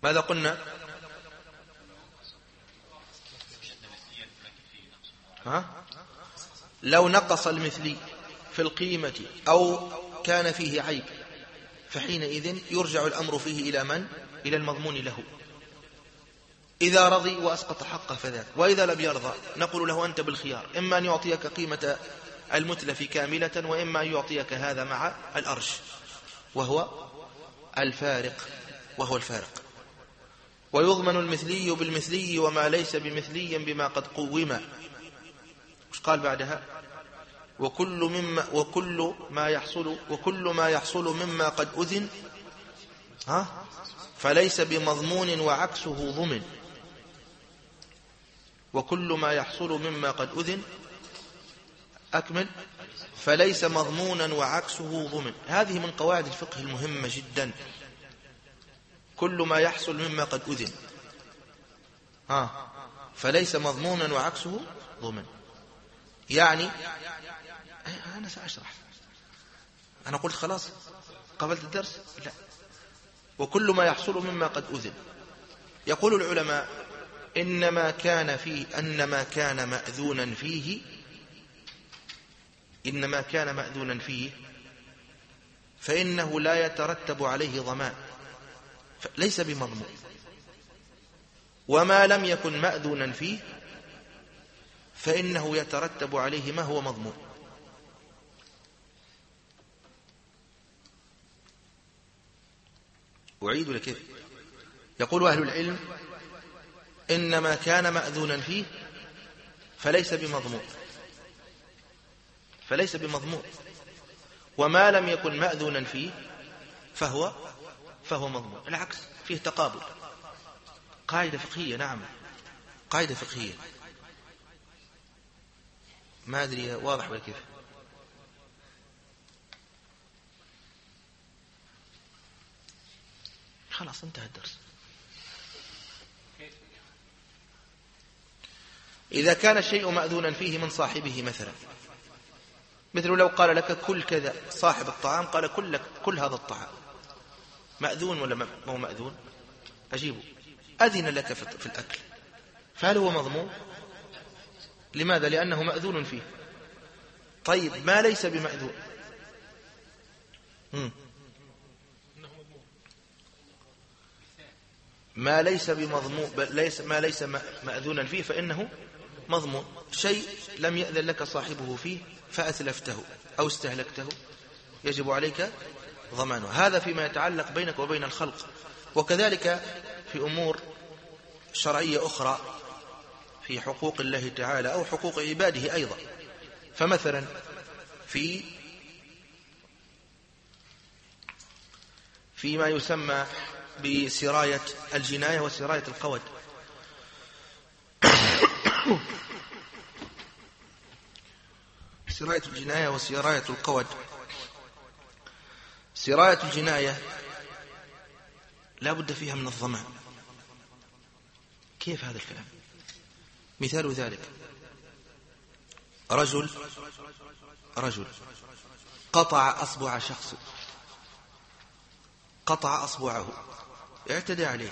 ماذا قلنا؟ لو نقص المثلي في القيمة أو كان فيه عيب فحينئذ يرجع الأمر فيه إلى من؟ إلى المضمون له. إذا رضي وأسقط حقه فذاك، وإذا لم يرضى نقول له أنت بالخيار، إما أن يعطيك قيمة المتلف كاملة، وإما أن يعطيك هذا مع الأرش وهو الفارق. ويضمن المثلي بالمثلي وما ليس بمثلي بما قد قوم. مش قال بعدها؟ وكل ما يحصل مما قد أذن فليس بمضمون وعكسه ضمن. وكل ما يحصل مما قد أذن أكمل فليس مضمونا وعكسه ضمن. هذه من قواعد الفقه المهمة جدا. كل ما يحصل مما قد أذن فليس مضمونا وعكسه ضمن. يعني أنا سأشرح. أنا قلت خلاص قبلت الدرس؟ لا. وكل ما يحصل مما قد أذن. يقول العلماء إنما كان مأذونا فيه فإنه لا يترتب عليه ضمان، ليس بمضمون. وما لم يكن مأذونا فيه فإنه يترتب عليه ما هو مضمون. أعيد لك. يقول أهل العلم إنما كان مأذونا فيه فليس بمضمون، وما لم يكن مأذونا فيه فهو مضمون. العكس، فيه تقابل. قاعدة فقهية. نعم، قاعدة فقهية. ما أدري واضح ولا كيف؟ خلاص انتهى الدرس. إذا كان الشيء مأذونا فيه من صاحبه مثلا، مثل لو قال لك كل كذا، صاحب الطعام قال كل هذا الطعام، مأذون ولا ما هو مأذون؟ أجيبه. أذن لك في الأكل، فهل هو مضمون؟ لماذا؟ لأنه مأذون فيه. طيب ما ليس بمأذون؟ ما ليس بمضمون، ما ليس مأذونا فيه فإنه مضمون. شيء لم يأذن لك صاحبه فيه فأتلفته أو استهلكته يجب عليك ضمانه. هذا فيما يتعلق بينك وبين الخلق. وكذلك في أمور شرعية أخرى، في حقوق الله تعالى أو حقوق عباده أيضا. فمثلا فيما يسمى بسراية الجناية وسراية القود. سراية الجناية وسراية القود. سراية الجناية لا بد فيها من الضمان. كيف هذا الكلام؟ مثال ذلك: رجل قطع أصبع شخص، قطع أصبعه، اعتدى عليه،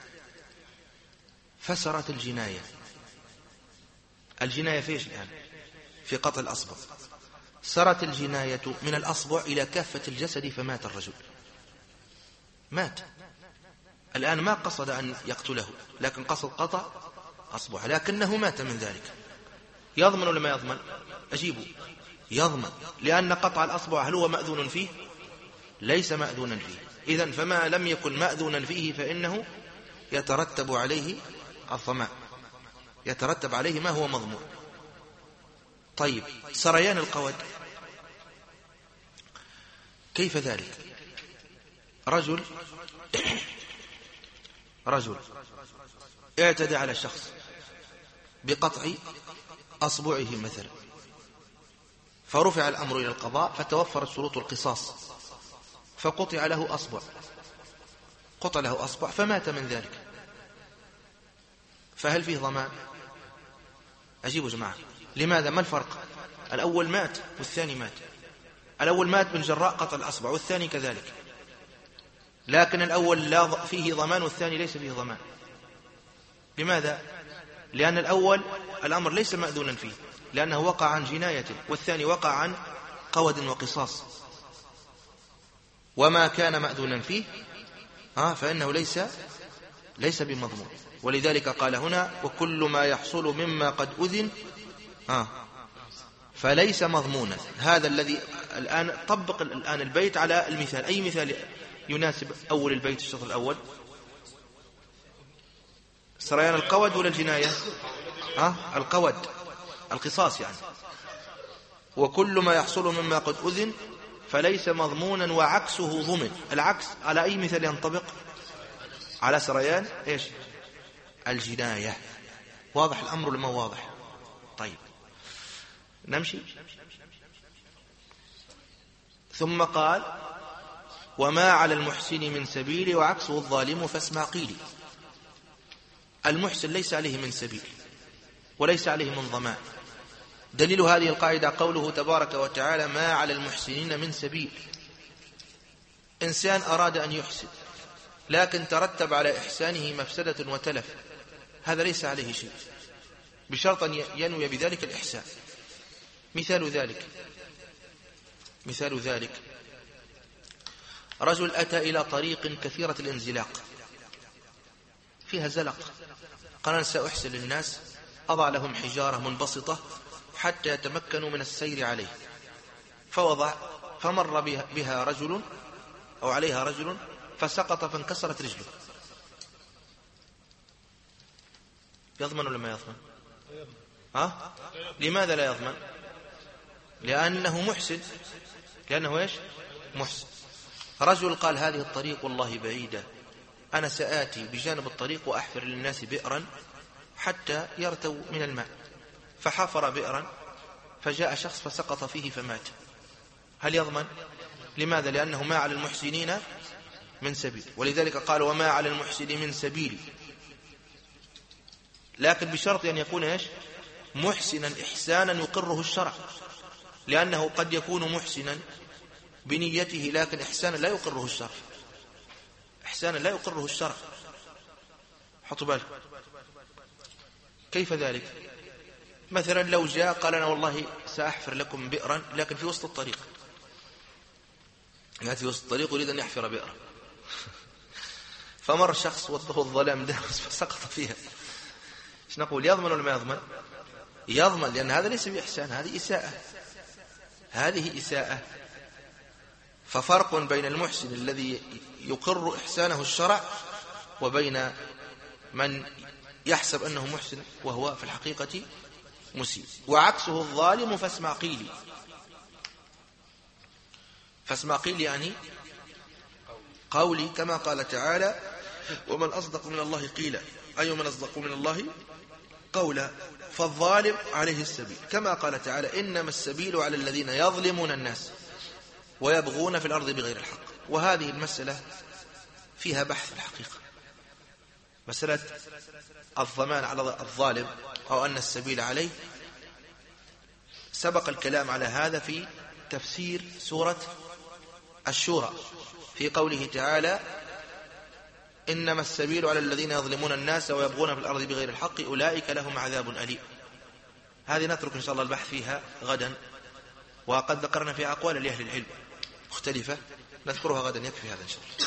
فسرت الجناية. الجناية فيش الآن؟ في قطع الأصبع. سرت الجناية من الأصبع إلى كافة الجسد فمات الرجل. مات الآن، ما قصد أن يقتله، لكن قصد قطع أصبع، لكنه مات من ذلك. يضمن ولا ما يضمن؟ أجيبه. يضمن، لأن قطع الأصبع هل هو مأذون فيه؟ ليس مأذونا فيه. إذن فما لم يكن مأذونا فيه فإنه يترتب عليه الضمان، يترتب عليه ما هو مضمون. طيب سريان القود كيف ذلك؟ رجل اعتدى على شخص بقطع أصبعه مثلا، فرفع الأمر إلى القضاء، فتوفرت شروط القصاص، فقطع له أصبع فمات من ذلك، فهل فيه ضمان؟ أجيبوا جماعة. لماذا؟ ما الفرق؟ الأول مات والثاني مات. الأول مات من جراء قطع الأصبع، والثاني كذلك. لكن الأول لا فيه ضمان والثاني ليس فيه ضمان. لماذا؟ لأن الأول الأمر ليس مأذونا فيه لأنه وقع عن جناية، والثاني وقع عن قود وقصاص. وما كان مأذونا فيه فإنه ليس بمضمون. ولذلك قال هنا وكل ما يحصل مما قد أذن فليس مضمونا. هذا الذي الآن طبق الآن البيت على المثال. أي مثال يناسب أول البيت الشطر الأول؟ سريان القود ولا الجناية؟ القود، القصاص يعني. وكل ما يحصل مما قد أذن فليس مضمونا وعكسه ضمن. العكس على أي مثال ينطبق؟ على سريان إيش؟ الجناية. واضح الأمر لما واضح؟ طيب نمشي. ثم قال وما على المحسن من سبيل وعكسه الظالم فاسمع قيلي. المحسن ليس عليه من سبيل وليس عليه من ضمان. دليل هذه القاعدة قوله تبارك وتعالى ما على المحسنين من سبيل. إنسان أراد أن يحسن لكن ترتب على إحسانه مفسدة وتلف، هذا ليس عليه شيء بشرط أن ينوي بذلك الإحسان. مثال ذلك رجل أتى إلى طريق كثيرة الانزلاق فيها زلق، قال أنا سأحسن للناس، أضع لهم حجارة منبسطة حتى يتمكنوا من السير عليه، فمر بها رجل أو عليها رجل فسقط فانكسرت رجله. يضمن ولا ما يضمن؟ لماذا لا يضمن؟ لأنه محسن. لأنه إيش؟ محسن. رجل قال هذه الطريق والله بعيدة، أنا سآتي بجانب الطريق وأحفر للناس بئرا حتى يرتوا من الماء، فحفر بئرا فجاء شخص فسقط فيه فمات. هل يضمن؟ لماذا؟ لأنه ما على المحسنين من سبيل. ولذلك قال وما على المحسن من سبيل، لكن بشرط أن يكون إيش؟ محسنا إحسانا يقره الشرع، لأنه قد يكون محسنا بنيته لكن إحسانا لا يقره الشرع. إحسانا لا يقره الشرع. حطوا بالك كيف ذلك؟ مثلا لو جاء قال أنا والله سأحفر لكم بئرا لكن في وسط الطريق، يأتي في وسط الطريق يريد أن يحفر بئرا فمر شخص وضه الظلام دارس فسقط فيها، ايش نقول؟ يضمن ولا ما يضمن؟ يضمن، لأن هذا ليس بإحسان، هذه إساءة. ففرق بين المحسن الذي يقر إحسانه الشرع وبين من يحسب أنه محسن وهو في الحقيقة مسيء. وعكسه الظالم فاسمع قيلي. فاسمع قيلي يعني قولي، كما قال تعالى ومن أصدق من الله قيلا، أي من أصدق من الله قولا. فالظالم عليه السبيل، كما قال تعالى إنما السبيل على الذين يظلمون الناس ويبغون في الأرض بغير الحق. وهذه المسألة فيها بحث الحقيقة، مسألة الضمان على الظالم أو أن السبيل عليه. سبق الكلام على هذا في تفسير سورة الشورى في قوله تعالى إنما السبيل على الذين يظلمون الناس ويبغون في الأرض بغير الحق أولئك لهم عذاب أليم. هذه نترك إن شاء الله البحث فيها غدا، وقد ذكرنا في أقوال لأهل العلم مختلفة نذكرها غدا، يكفي هذا إن شاء الله.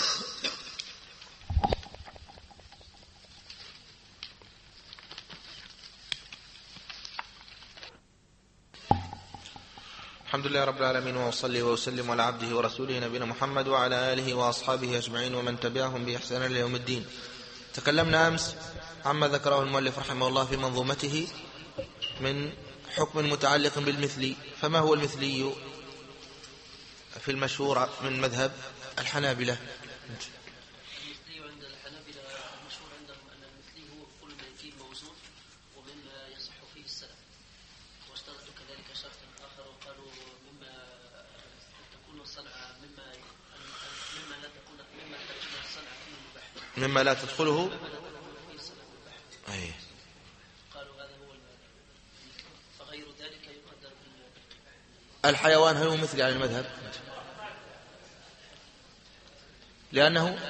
الحمد لله رب العالمين، وأصلي وأسلم على عبده ورسوله نبينا محمد وعلى آله وأصحابه أجمعين ومن تبعهم بإحسان إلى يوم الدين. تكلمنا أمس عما ذكره المؤلف رحمه الله في منظومته من حكم متعلق بالمثلي. فما هو المثلي في المشهور من مذهب الحنابلة؟ المثلي عند الحنابلة المشهور عندهم أن المثلي هو كل ما يجيب موزون ومما يصح فيه السلف، واشترطوا كذلك شرطا آخر وقالوا مما تكون الصنعة مما لا تكون الصنعة فيه مباح، مما لا تدخله أي. قالوا هذا هو فغير ذلك يقدر الحيوان هل هو مثلي على المذهب؟ لأنه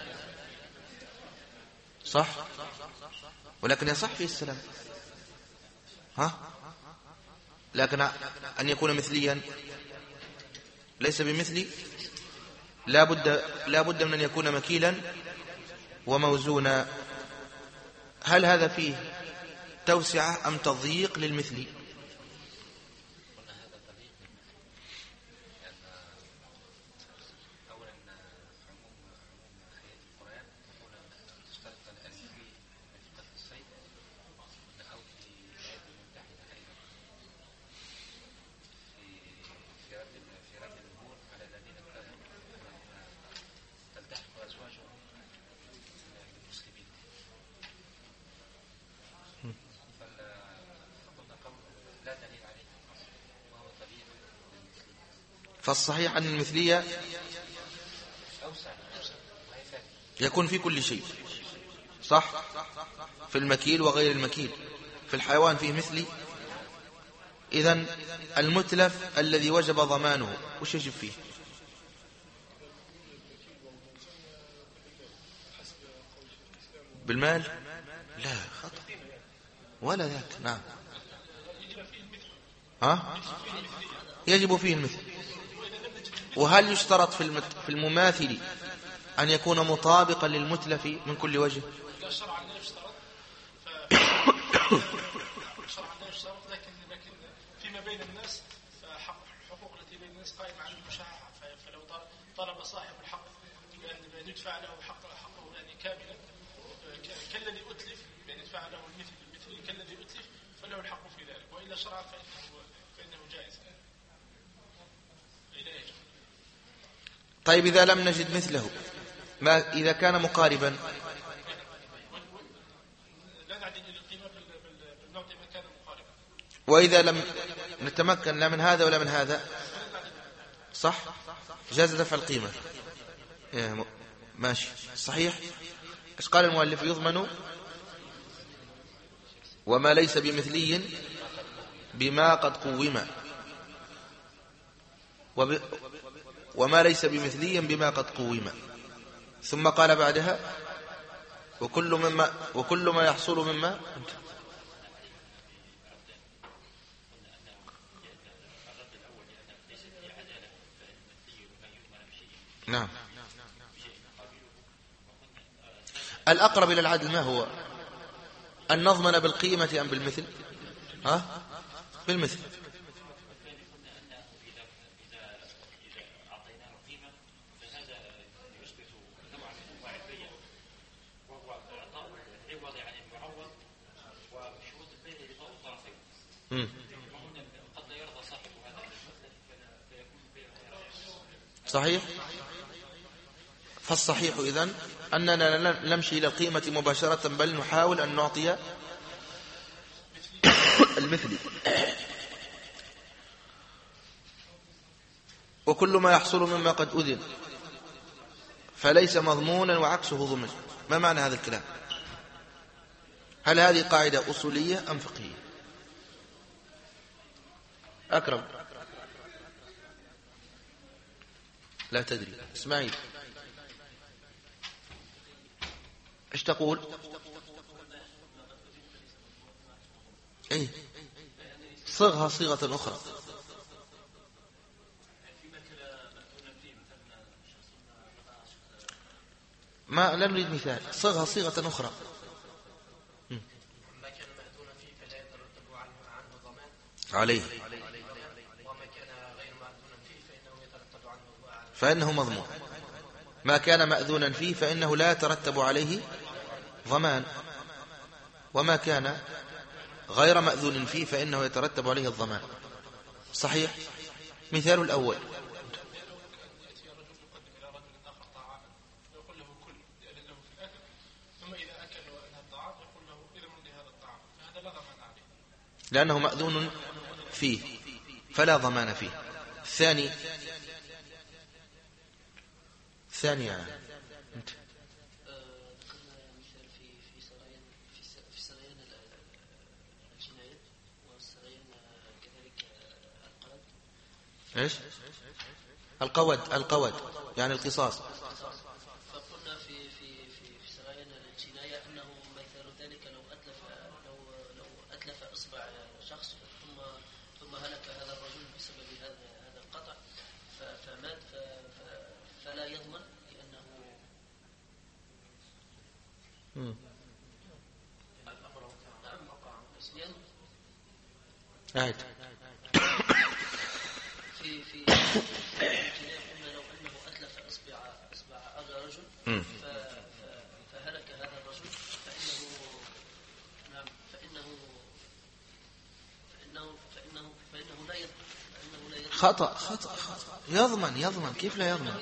صح، ولكن يصح فيه السلام. لكن أن يكون مثليا ليس بمثلي، لا بد من أن يكون مكيلا وموزونا. هل هذا فيه توسعة أم تضييق للمثلي؟ فالصحيح أن المثلية يكون في كل شيء، صح، في المكيل وغير المكيل. في الحيوان فيه مثلي، إذن المتلف الذي وجب ضمانه وش يجب فيه؟ بالمال؟ لا، خطأ ولا ذاك. نعم، يجب فيه المثل. وهل يشترط في المماثل أن يكون مطابقا للمتلف من كل وجه؟ شرعا لا يشترط، لكن فيما بين الناس الحقوق التي بين الناس قائمة على المشاحة. فلو طلب صاحب الحق بأن يدفع له حقه يعني كاملا كالذي أتلف، بأن يدفع له المثل بالمثل كالذي أتلف، فله الحق في ذلك. وإلا شرعا فإنه جائز. طيب إذا لم نجد مثله، ما إذا كان مقاربا؟ لا نعدل القيمة بالنوع ما كان مقاربا. وإذا لم نتمكن لا من هذا ولا من هذا، صح، جاز دفع القيمة. ماشي، صحيح. ايش قال المؤلف؟ يضمن وما ليس بمثلي بما قد قوم، وما ليس بمثلي بما قد قوم. ثم قال بعدها وكل ما يحصل مما نعم. الأقرب إلى العدل ما هو؟ أن نضمن بالقيمة أم بالمثل؟ بالمثل. صحيح. فالصحيح إذن أننا نمشي إلى القيمة مباشرة، بل نحاول أن نعطي المثل. وكل ما يحصل مما قد أذن فليس مضمونا وعكسه ضمن. ما معنى هذا الكلام؟ هل هذه قاعدة أصولية أم فقهية؟ أكرم، لا تدري. اسماعيل، ايش تقول؟ ايه، صغها صيغة أخرى. ما لا نريد مثال، صغها صيغة أخرى. ما كان مأذونا فيه فلا يترتب عنه ضمان عليه، وما كان غير مأذونا فيه فإنه يترتب عنه فإنه مضمون. ما كان مأذونا فيه فإنه لا يترتب عليه ضمان، وما كان غير مأذون فيه فإنه يترتب عليه الضمان. صحيح. مثال الأول: لأنه مأذون فيه فلا ضمان فيه. الثاني يعني ذكرنا مثال في سريان الجناية والسريان كذلك القلب. ايش؟ القود يعني القصاص. الجناية أنه مثال ذلك لو أتلف إصبع شخص ثم هلك هذا الرجل بسبب هذا القطع فمات فلا يضمن لأنه عاد في الجناية قلنا لو أنه أتلف إصبع رجل فهلك هذا الرجل فإنه لا يضمن خطأ يضمن كيف لا يضمن؟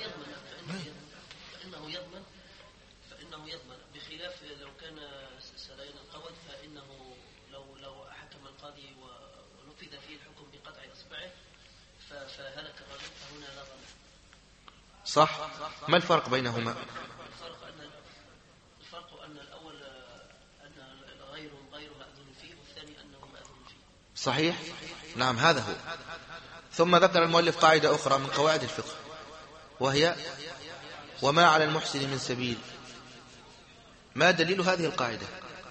فإنه يضمن بخلاف لو كان سليم القود فإنه لو حكم القاضي ونفذ فيه الحكم بقطع إصبعه فهلك الرجل فهنا لا ضمان. صح. ما الفرق بينهما؟ الفرق أن الأول أن غير مأذون فيه والثاني أنه مأذون فيه. صحيح. نعم هذا هو. ثم ذكر المؤلف قاعدة أخرى من قواعد الفقه وهي وما على المحسن من سبيل. ما دليل هذه القاعدة؟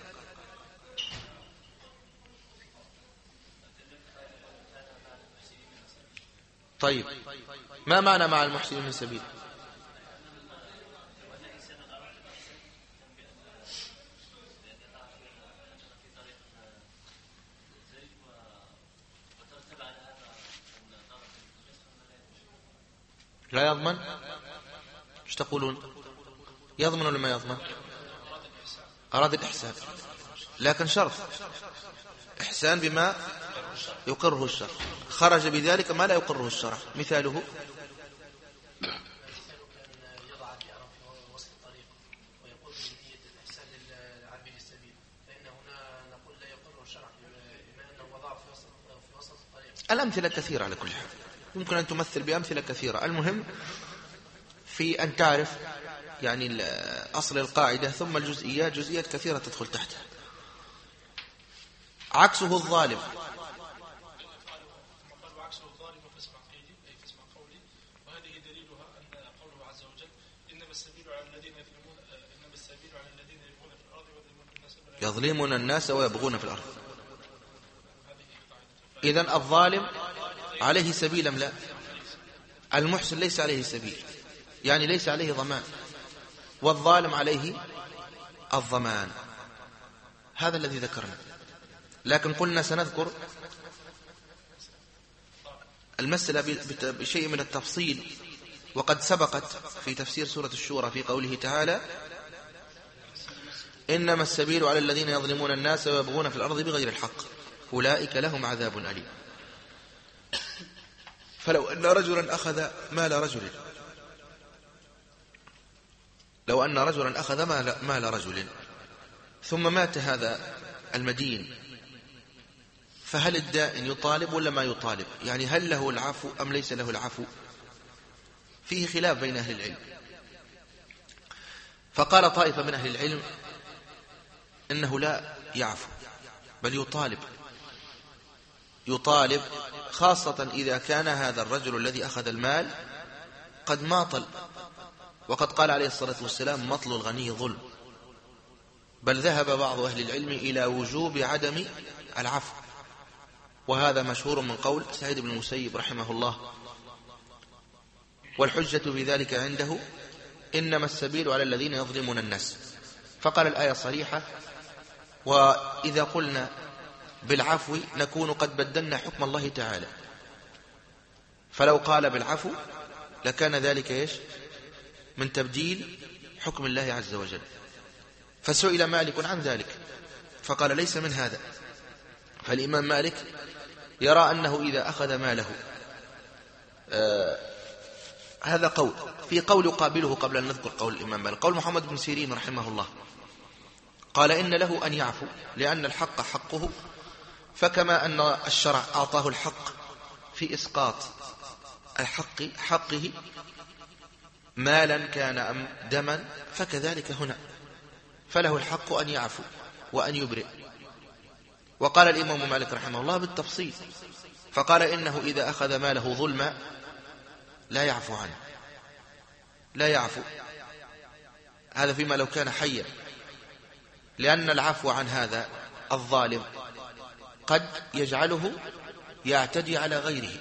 طيب ما معنى مع المحسن من سبيل؟ لا يضمن؟ ايش تقولون؟ يضمن ولا ما يضمن؟ أراد الإحسان لكن شرط إحسان بما يقره الشرع، خرج بذلك ما لا يقره الشرع. مثاله الأمثلة كثيرة على كل حال، يمكن أن تمثل بأمثلة كثيرة. المهم في أن تعرف يعني أصل القاعدة ثم الجزئيات، جزئيات كثيرة تدخل تحتها. عكسه الظالم. وهذه دليلها أن قوله عز وجل إنما السبيل على الذين يبغون في الأرض يظلمون الناس ويبغون في الأرض. إذن الظالم عليه سبيل أم لا؟ المحسن ليس عليه سبيل، يعني ليس عليه ضمان، والظالم عليه الضمان. هذا الذي ذكرنا. لكن قلنا سنذكر المسألة بشيء من التفصيل، وقد سبقت في تفسير سورة الشورى في قوله تعالى إنما السبيل على الذين يظلمون الناس ويبغون في الأرض بغير الحق أولئك لهم عذاب أليم. فلو أن رجلا أخذ مال رجل، لو أن رجلا أخذ مال رجل ثم مات هذا المدين، فهل الدائن يطالب ولا ما يطالب؟ يعني هل له العفو أم ليس له العفو؟ فيه خلاف بين أهل العلم. فقال طائفة من أهل العلم إنه لا يعفو بل يطالب خاصة إذا كان هذا الرجل الذي أخذ المال قد ماطل، وقد قال عليه الصلاة والسلام مطل الغني ظلم. بل ذهب بعض أهل العلم إلى وجوب عدم العفو، وهذا مشهور من قول سعيد بن المسيب رحمه الله. والحجة بذلك عنده إنما السبيل على الذين يظلمون الناس، فقال الآية صريحة. وإذا قلنا بالعفو نكون قد بدلنا حكم الله تعالى، فلو قال بالعفو لكان ذلك إيش؟ من تبديل حكم الله عز وجل. فسئل مالك عن ذلك فقال ليس من هذا. فالإمام مالك يرى أنه إذا أخذ ماله، هذا قول. في قول يقابله قبل أن نذكر قول الإمام مالك، قول محمد بن سيرين رحمه الله، قال إن له أن يعفو لأن الحق حقه، فكما أن الشرع أعطاه الحق في إسقاط حقه مالا كان أم دما، فكذلك هنا فله الحق أن يعفو وأن يبرئ. وقال الإمام مالك رحمه الله بالتفصيل، فقال إنه إذا أخذ ماله ظلما لا يعفو عنه، لا يعفو. هذا فيما لو كان حيا، لأن العفو عن هذا الظالم قد يجعله يعتدي على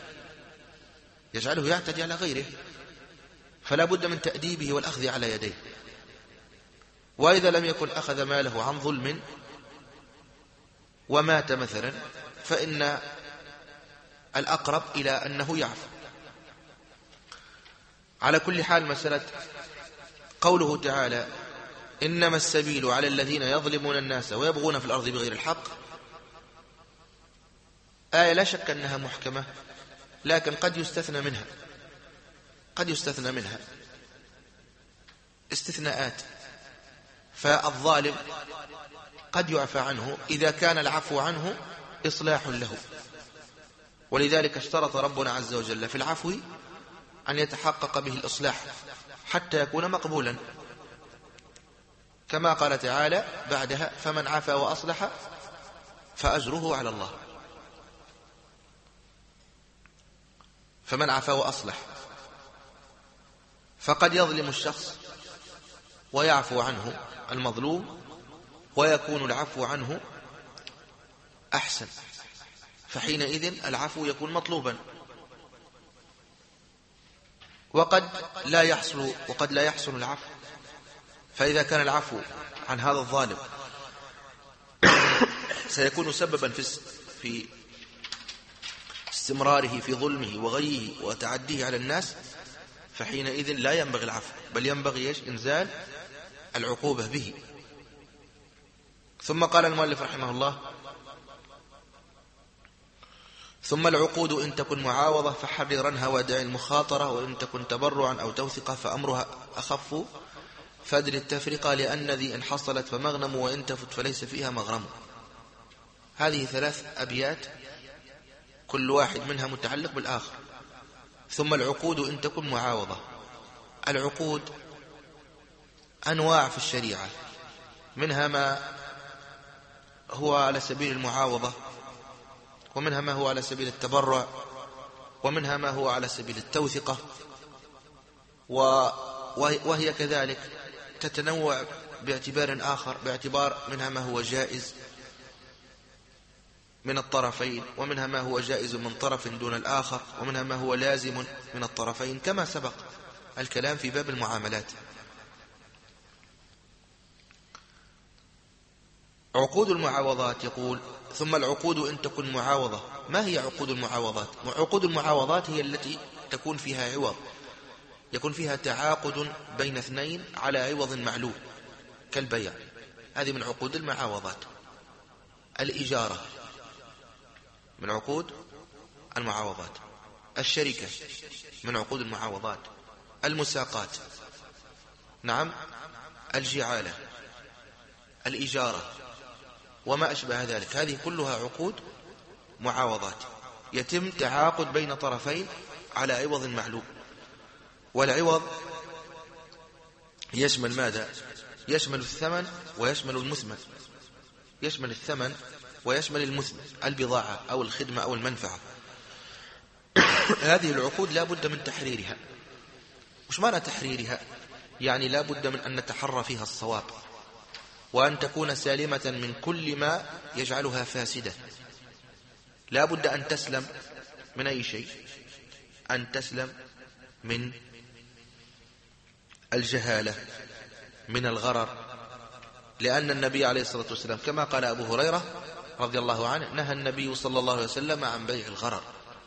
غيره، فلا بد من تأديبه والأخذ على يديه. وإذا لم يكن أخذ ماله عن ظلم ومات مثلا، فإن الأقرب إلى أنه يعفو. على كل حال، مسألة قوله تعالى إنما السبيل على الذين يظلمون الناس ويبغون في الأرض بغير الحق، آية لا شك أنها محكمة، لكن قد يستثنى منها استثناءات. فالظالم قد يعفى عنه إذا كان العفو عنه إصلاح له، ولذلك اشترط ربنا عز وجل في العفو أن يتحقق به الإصلاح حتى يكون مقبولا، كما قال تعالى بعدها فمن عفا وأصلح فأجره على الله. فمن عفا وأصلح، فقد يظلم الشخص ويعفو عنه المظلوم، ويكون العفو عنه أحسن، فحينئذ العفو يكون مطلوبا. وقد لا يحصل العفو، فإذا كان العفو عن هذا الظالم سيكون سببا في استمراره في ظلمه وغيه وتعديه على الناس، فحينئذ لا ينبغي العفو، بل ينبغي إنزال العقوبة به. ثم قال المؤلف رحمه الله ثم العقود إن تكن معاوضة فحررنها ودع المخاطرة، وإن تكن تبرعا أو توثقة فأمرها أخف فادر التفرقة، لأن ذي إن حصلت فمغنم وإن تفت فليس فيها مغرم. هذه 3 أبيات كل واحد منها متعلق بالآخر. ثم العقود إن تكن معاوضة. العقود أنواع في الشريعة، منها ما هو على سبيل المعاوضة، ومنها ما هو على سبيل التبرع، ومنها ما هو على سبيل التوثقة، وهي كذلك تتنوع باعتبار آخر، باعتبار منها ما هو جائز من الطرفين، ومنها ما هو جائز من طرف دون الآخر، ومنها ما هو لازم من الطرفين، كما سبق الكلام في باب المعاملات. عقود المعاوضات، يقول ثم العقود إن تكن معاوضة. ما هي عقود المعاوضات؟ عقود المعاوضات هي التي تكون فيها عوض، يكون فيها تعاقد بين 2 على عوض معلوم كالبيع، هذه من عقود المعاوضات. الإجارة من عقود المعاوضات. الشركة من عقود المعاوضات. المساقات، نعم، الجعالة، الإجارة وما أشبه ذلك، هذه كلها عقود معاوضات، يتم تعاقد بين طرفين على عوض معلوم. والعوض يشمل ماذا؟ يشمل الثمن ويشمل المثمن، يشمل الثمن ويشمل المثمن، البضاعة أو الخدمة أو المنفعة. هذه العقود لا بد من تحريرها. وش معنى تحريرها؟ يعني لا بد من أن نتحرى فيها الصواب، وأن تكون سالمة من كل ما يجعلها فاسدة. لا بد أن تسلم من أي شيء، أن تسلم من الجهالة، من الغرر، لأن النبي عليه الصلاة والسلام كما قال أبو هريرة رضي الله عنه نهى النبي صلى الله عليه وسلم عن بيع الغرر،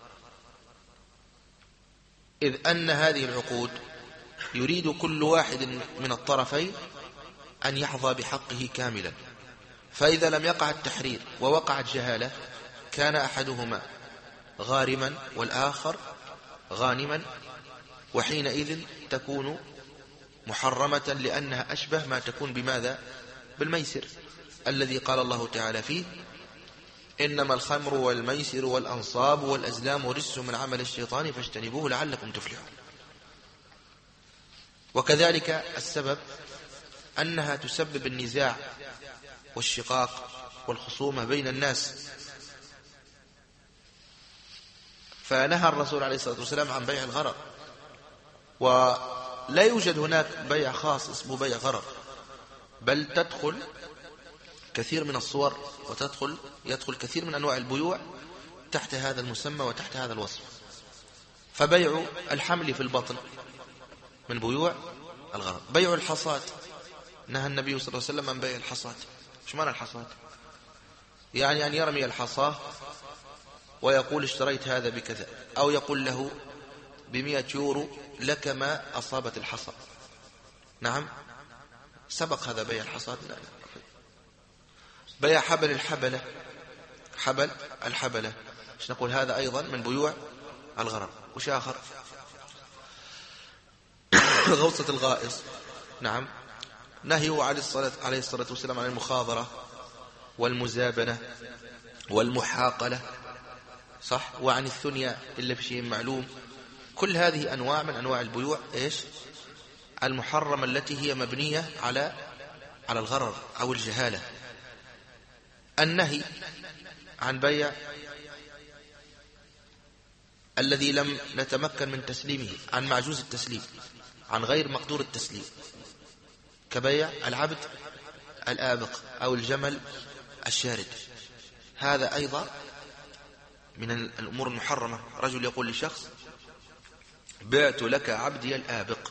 إذ أن هذه العقود يريد كل واحد من الطرفين أن يحظى بحقه كاملا، فإذا لم يقع التحرير ووقعت جهالة كان أحدهما غارما والآخر غانما، وحينئذ تكون محرمة، لأنها أشبه ما تكون بماذا؟ بالميسر الذي قال الله تعالى فيه إنما الخمر والميسر والأنصاب والأزلام رجس من عمل الشيطان فاجتنبوه لعلكم تفلحون. وكذلك السبب أنها تسبب النزاع والشقاق والخصومة بين الناس، فنهى الرسول عليه الصلاة والسلام عن بيع الغرر، ولا يوجد هناك بيع خاص اسمه بيع غرر، بل تدخل كثير من الصور يدخل كثير من أنواع البيوع تحت هذا المسمى وتحت هذا الوصف. فبيع الحمل في البطن من بيوع الغرض. بيع الحصاد، نهى النبي صلى الله عليه وسلم عن بيع الحصاد. ايش معنى الحصاد؟ يعني أن يرمي الحصاه ويقول اشتريت هذا بكذا، أو يقول له ب100 يورو لك ما أصابت الحصى. نعم، سبق هذا بيع الحصاد. لا. بيع حبل الحبلة ايش نقول؟ هذا أيضا من بيوع الغرر. وش آخر؟ غوصة الغائص. نعم، نهيه عليه الصلاة والسلام عن المخاضرة والمزابنة والمحاقلة، صح، وعن الثنيا إلا بشيء معلوم. كل هذه أنواع من أنواع البيوع إيش؟ المحرمة، التي هي مبنية على الغرر أو الجهالة. النهي عن بيع الذي لم نتمكن من تسليمه، عن معجوز التسليم، عن غير مقدور التسليم، كبيع العبد الآبق أو الجمل الشارد. هذا أيضا من الأمور المحرمة. رجل يقول لشخص بعت لك عبدي الآبق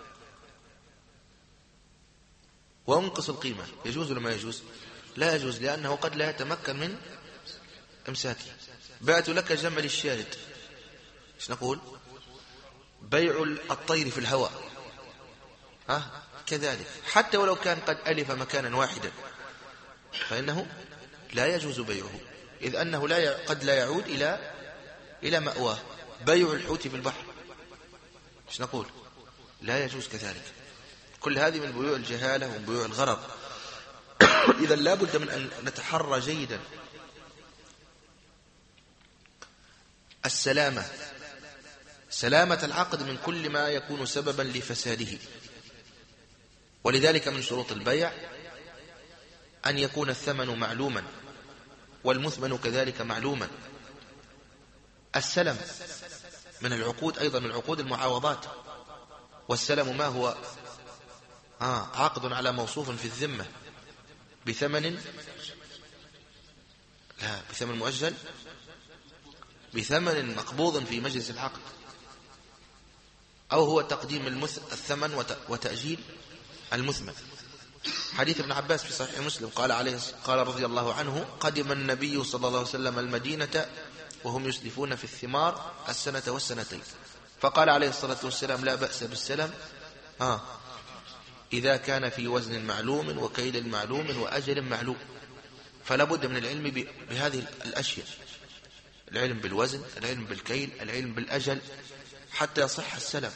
وانقص القيمة، يجوز ولا ما يجوز؟ لا يجوز، لأنه قد لا يتمكن من إمساكه. بعت لك جمل الشارد، ايش نقول؟ بيع الطير في الهواء، كذلك، حتى ولو كان قد ألف مكانا واحدا فإنه لا يجوز بيعه، إذ أنه قد لا يعود إلى مأواه. بيع الحوت في البحر، ايش نقول؟ لا يجوز كذلك. كل هذه من بيوع الجهالة ومن بيوع الغرر. إذا لا بد من أن نتحرى جيدا سلامة العقد من كل ما يكون سببا لفساده. ولذلك من شروط البيع أن يكون الثمن معلوما والمثمن كذلك معلوما. السلم من العقود، أيضا من عقود المعاوضات. والسلم ما هو؟ عقد على موصوف في الذمة بثمن مؤجل، بثمن مقبوض في مجلس العقد، أو هو تقديم الثمن وتأجيل المثمن. حديث ابن عباس في صحيح مسلم قال رضي الله عنه: قدم النبي صلى الله عليه وسلم المدينة وهم يسلفون في الثمار السنة والسنتين، فقال عليه الصلاة والسلام: لا بأس بالسلم إذا كان في وزن معلوم وكيل معلوم وأجل معلوم. فلا بد من العلم بهذه الأشياء: العلم بالوزن، العلم بالكيل، العلم بالأجل، حتى يصح السلم.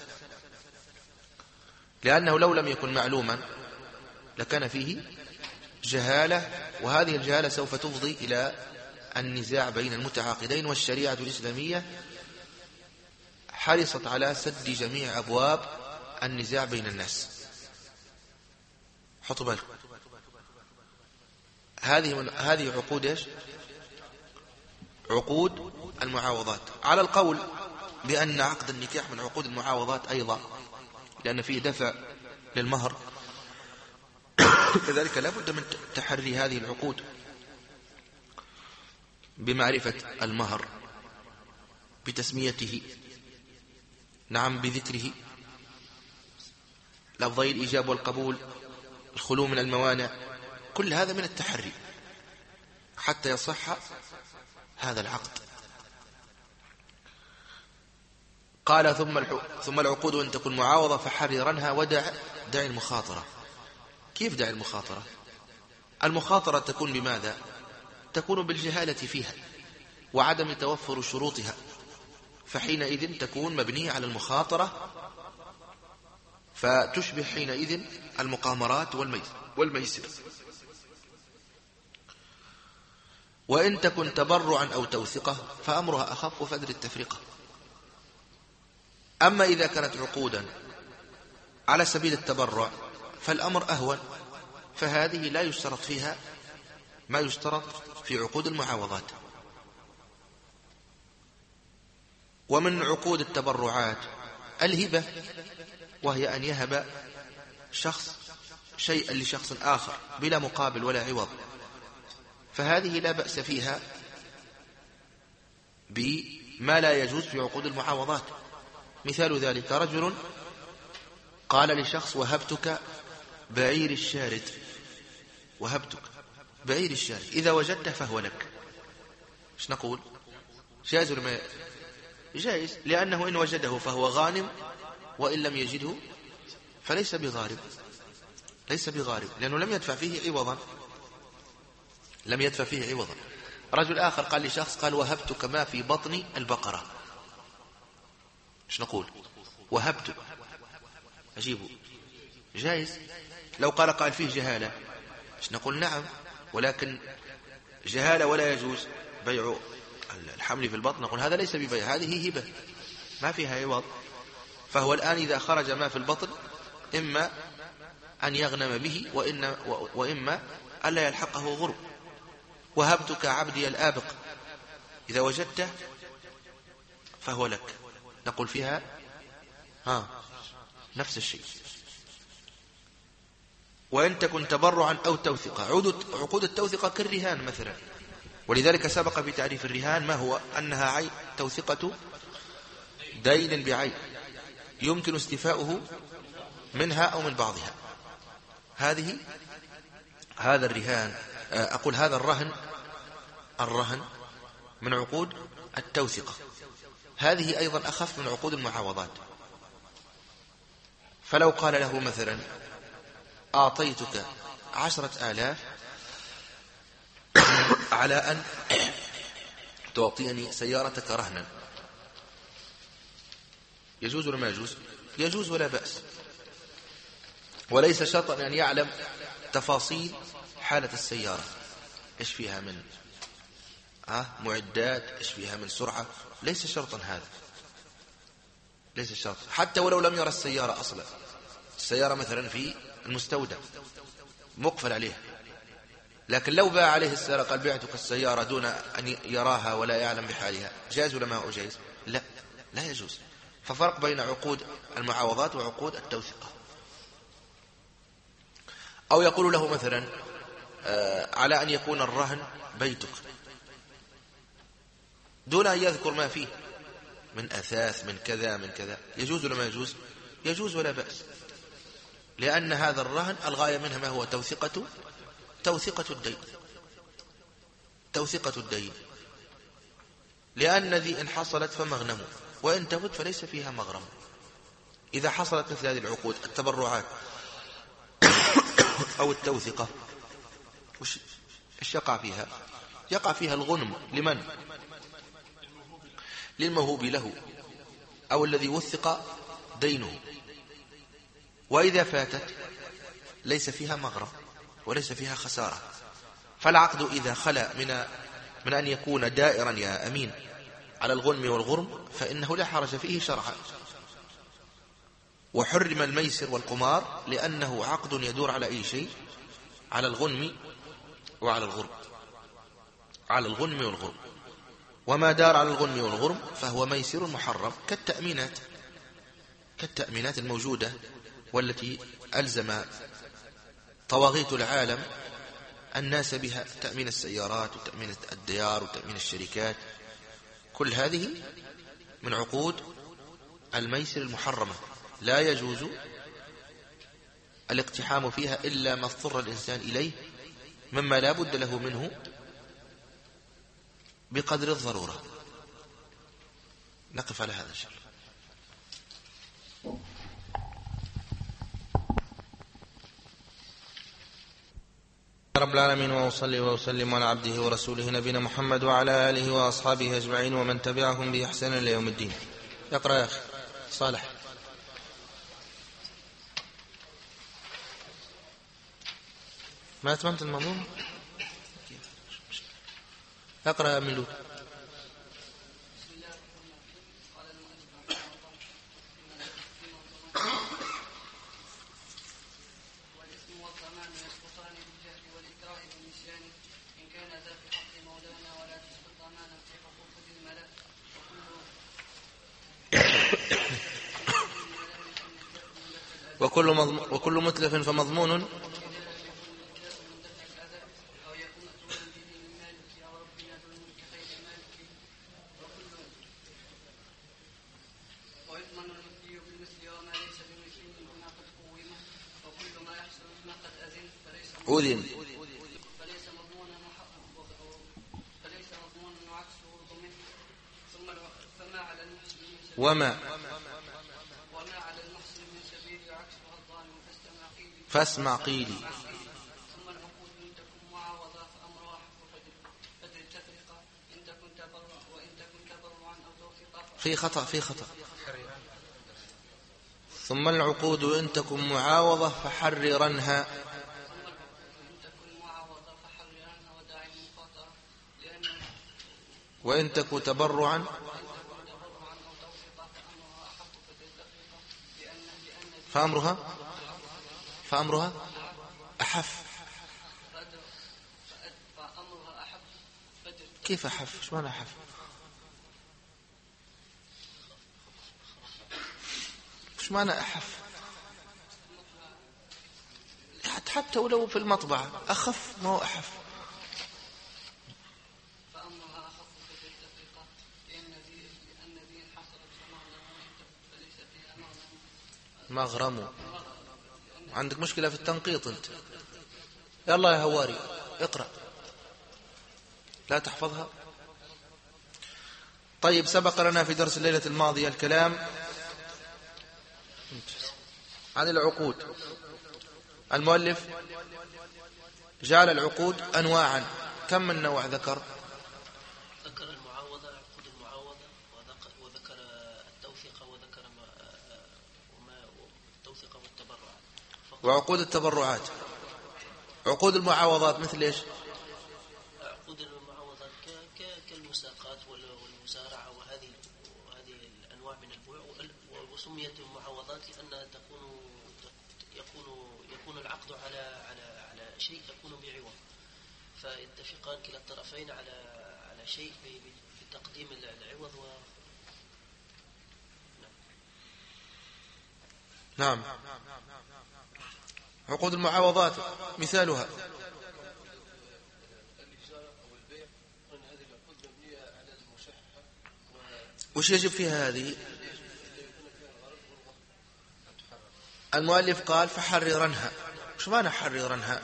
لأنه لو لم يكن معلوما لكان فيه جهالة، وهذه الجهالة سوف تفضي إلى النزاع بين المتعاقدين. والشريعة الإسلامية حرصت على سد جميع أبواب النزاع بين الناس. حطوا بالكم، هذه عقود ايش؟ عقود المعاوضات، على القول بأن عقد النكاح من عقود المعاوضات أيضا، لأن فيه دفع للمهر. كذلك لا بد من تحري هذه العقود بمعرفة المهر، بتسميته، نعم، بذكره، لفظي الإيجاب والقبول، الخلو من الموانع. كل هذا من التحري حتى يصح هذا العقد. قال: ثم العقود أن تكون معاوضة فحررنها ودع المخاطرة. كيف دع المخاطرة؟ المخاطرة تكون بماذا؟ تكون بالجهالة فيها وعدم توفر شروطها، فحينئذ تكون مبنية على المخاطرة، فتشبه حينئذ المقامرات والميسر. وإن تكن تبرعا أو توثقة فأمرها أخف وفدر التفرقة. أما إذا كانت عقودا على سبيل التبرع فالأمر أهون، فهذه لا يشترط فيها ما يشترط في عقود المعاوضات. ومن عقود التبرعات الهبة، وهي أن يهب شخص شيئا لشخص آخر بلا مقابل ولا عوض، فهذه لا بأس فيها بما لا يجوز في عقود المعاوضات. مثال ذلك رجل قال لشخص وهبتك بعير الشارد، وهبتك بعير الشارد، إذا وجدته فهو لك. ايش نقول؟ جائز ولا ما جائز؟ لأنه إن وجده فهو غانم، وإن لم يجده فليس بغارب، ليس بغارب، لأنه لم يدفع فيه عوضا، لم يدفع فيه عوضا. رجل آخر قال لشخص قال وهبتك ما في بطن البقرة، ايش نقول؟ وهبتك، أجيبه جائز. لو قال قال فيه جهالة، ايش نقول؟ نعم، ولكن جهالة ولا يجوز بيع الحمل في البطن، نقول هذا ليس ببيع، هذه هبة ما فيها عوض. فهو الآن إذا خرج ما في البطن إما أن يغنم به وإما ألا يلحقه غرب. وهبتك عبدي الآبق، إذا وجدته فهو لك، نقول فيها نفس الشيء. وإن تكن تبرعا أو توثقة، عقود التوثقة كالرهان مثلا، ولذلك سبق في تعريف الرهان ما هو؟ أنها عين، توثقة دين بعين يمكن استيفاؤه منها أو من بعضها. هذا الرهان، أقول هذا الرهن من عقود التوثقة، هذه أيضا أخف من عقود المعاوضات. فلو قال له مثلا أعطيتك 10,000 على أن تعطيني سيارتك رهنا، يجوز ولا ما يجوز؟ يجوز ولا بأس، وليس شرطا أن يعلم تفاصيل حالة السيارة، إيش فيها من معدات، إيش فيها من سرعة، ليس شرطا هذا، ليس شرطا. حتى ولو لم يرى السيارة أصلا، السيارة مثلا في المستودع مقفل عليها، لكن لو باع عليه السيارة قال بعتك السيارة دون أن يراها ولا يعلم بحالها، جاز ولا ما هو جاز؟ لا يجوز. ففرق بين عقود المعاوضات وعقود التوثقة. أو يقول له مثلا على أن يكون الرهن بيتك، دون أن يذكر ما فيه من أثاث من كذا من كذا، يجوز ولا ما يجوز؟ يجوز ولا بأس، لأن هذا الرهن الغاية منها ما هو؟ توثقة الدين، توثقة الدين، لأن ذي إن حصلت فمغنم، وإن تفت فليس فيها مغرم. إذا حصلت مثل هذه العقود، التبرعات أو التوثقة، إيش يقع فيها؟ يقع فيها الغنم. لمن؟ للموهوب له أو الذي وثق دينه. وإذا فاتت ليس فيها مغرم وليس فيها خسارة. فالعقد إذا خلا من أن يكون دائرا يا أمين على الغنم والغرم فإنه لا حرج فيه شرعا. وحرم الميسر والقمار لأنه عقد يدور على أي شيء؟ على الغنم وعلى الغرم، على الغنم والغرم. وما دار على الغنم والغرم فهو ميسر محرم، كالتأمينات الموجودة والتي ألزم طواغيت العالم الناس بها، تأمين السيارات وتأمين الديار وتأمين الشركات، كل هذه من عقود الميسر المحرمة، لا يجوز الاقتحام فيها إلا ما اضطر الإنسان إليه مما لا بد له منه بقدر الضرورة. نقف على هذا الشيء. رب العالمين، وأصلي وأسلم على عبده ورسوله نبينا محمد وعلى آله وأصحابه أجمعين ومن تبعهم بإحسان إلى يوم الدين. اقرأ يا أخي صالح. ما أتممت المضمون؟ اقرأ يا ملوك. وكل متلف فمضمون أذن. فليس مضمونا وعكسه ضمن. فما على المحسن من سبيل وما على المحسن من سبيل عكسها الظالم فاسمع قيلي. ثم العقود إن تكن معاوضة فأمرها حق فدر التفرقة إن تكن تبرع وإن تكن تبرعا أو توفيقا في خطأ. ثم العقود إن تكن معاوضة فحررنها. وإن تكن تبرعا فأمرها أحف. كيف أحف؟ شو معنى أحف؟ شو معنى أحف؟ حتى ولو في المطبعة أخف ما هو أحف. فأمرها أخف فالتفرقة لأن ذي حصلت فليس فيها مغرم. عندك مشكلة في التنقيط أنت. يلا يا هواري اقرأ. لا تحفظها. طيب سبق لنا في درس الليلة الماضية الكلام عن العقود. المؤلف جعل العقود أنواعا. كم من نوع ذكر؟ ذكر المعاوضة، عقود المعاوضة، وذكر التوثيق، وذكر التوثيق والتبرعات. وعقود التبرعات. عقود المعاوضات مثل إيش؟ عقود المعاوضات كالمساقات والمزارعة وهذه الأنواع من البيوع. وسميت المعاوضات لأنها يكون العقد على شيء يكون بعوض، فيتفقان كلا الطرفين على شيء بتقديم العوض نعم. عقود المعاوضات مثالها وش يجب فيها هذه؟ المؤلف قال فحررنها. شو معنى حررنها؟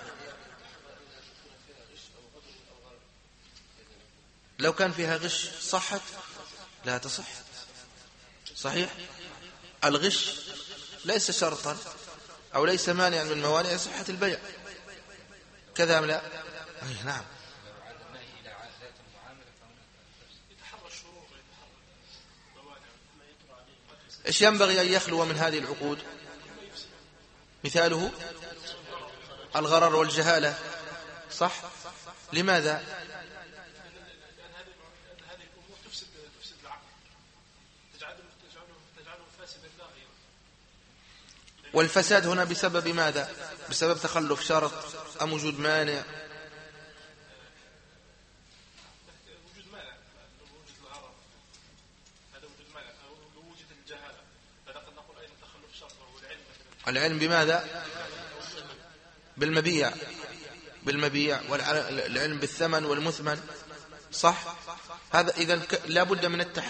لو كان فيها غش صحت؟ لا تصح. صحيح. الغش ليس شرطا أو ليس مانعا من موانع صحة البيع. كذا أم لا؟ نعم. إيش ينبغي أن يخلو من هذه العقود؟ مثاله الغرر والجهالة. صح. لماذا؟ لأن هذه الأمور تفسد العقل، تجعله فاسدا لا غير. والفساد هنا بسبب ماذا؟ بسبب تخلف شرط أم وجود مانع؟ وجود مانع، وجود الغرر، هذا وجود مانع، أو وجود الجهالة. هذا قد نقول أيضا تخلف شرط وهو العلم. العلم بماذا؟ بالمبيع والعلم بالثمن والمثمن. صح. هذا إذن لا بد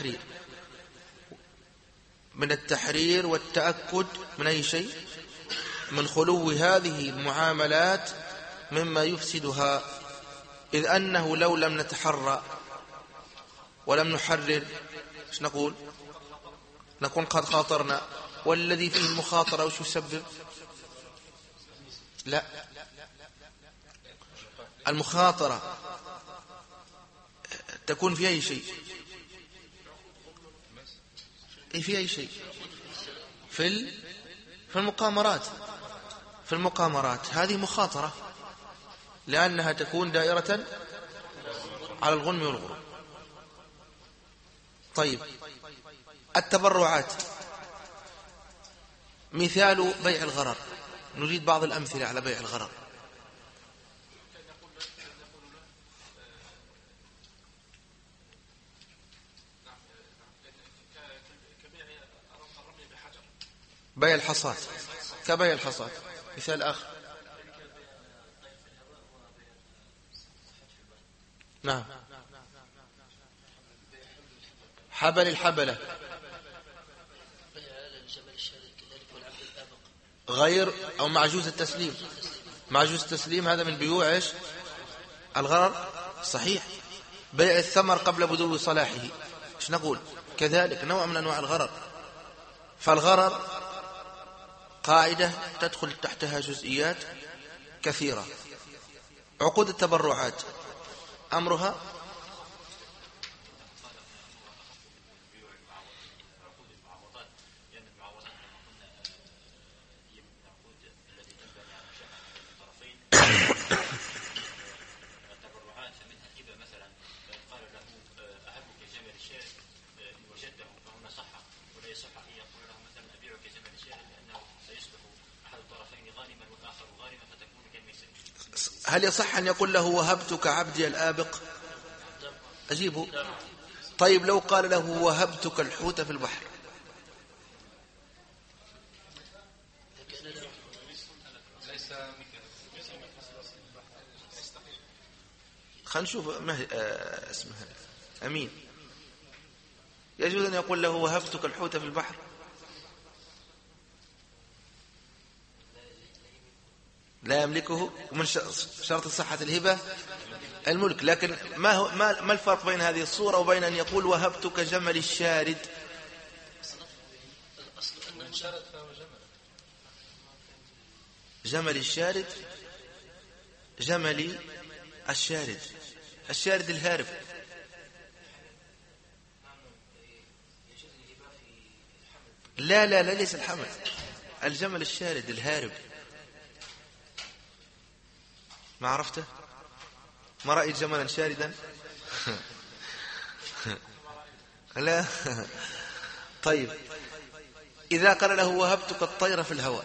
من التحرير والتأكد من أي شيء؟ من خلو هذه المعاملات مما يفسدها. إذ أنه لو لم نتحرى ولم نحرر ايش نقول؟ نكون قد خاطرنا. والذي فيه المخاطرة وش يسبب؟ لا، المخاطرة تكون في أي شيء؟ في أي شيء؟ في المقامرات. في المقامرات هذه مخاطرة لأنها تكون دائرة على الغنم والغرور. طيب التبرعات مثال بيع الغرر. نريد بعض الأمثلة على بيع الغرر. بيع الحصاد، كبيع الحصاد. مثال آخر. نعم. حبل الحبلة غير أو معجوز التسليم. مع جوز التسليم هذا من بيوع إيش؟ الغرر. صحيح. بيع الثمر قبل بدو صلاحه إيش نقول؟ كذلك نوع من أنواع الغرر. فالغرر قاعدة تدخل تحتها جزئيات كثيرة. عقود التبرعات أمرها هل يصح أن يقول له وهبتك عبدي الآبق؟ أجيبه. طيب لو قال له وهبتك الحوت في البحر؟ خلينا نشوف ما اسمها أمين. يجوز أن يقول له وهبتك الحوت في البحر؟ لا يملكه. ومن شرط صحة الهبة الملك. لكن ما الفرق بين هذه الصورة وبين أن يقول وهبتك جمل الشارد؟ جمل الشارد، جملي الشارد، الشارد الهارب. لا لا لا ليس الحمل، الجمل الشارد الهارب. ما عرفته؟ ما رأيت جملا شاردا؟ لا. طيب إذا قال له وهبتك الطير في الهواء،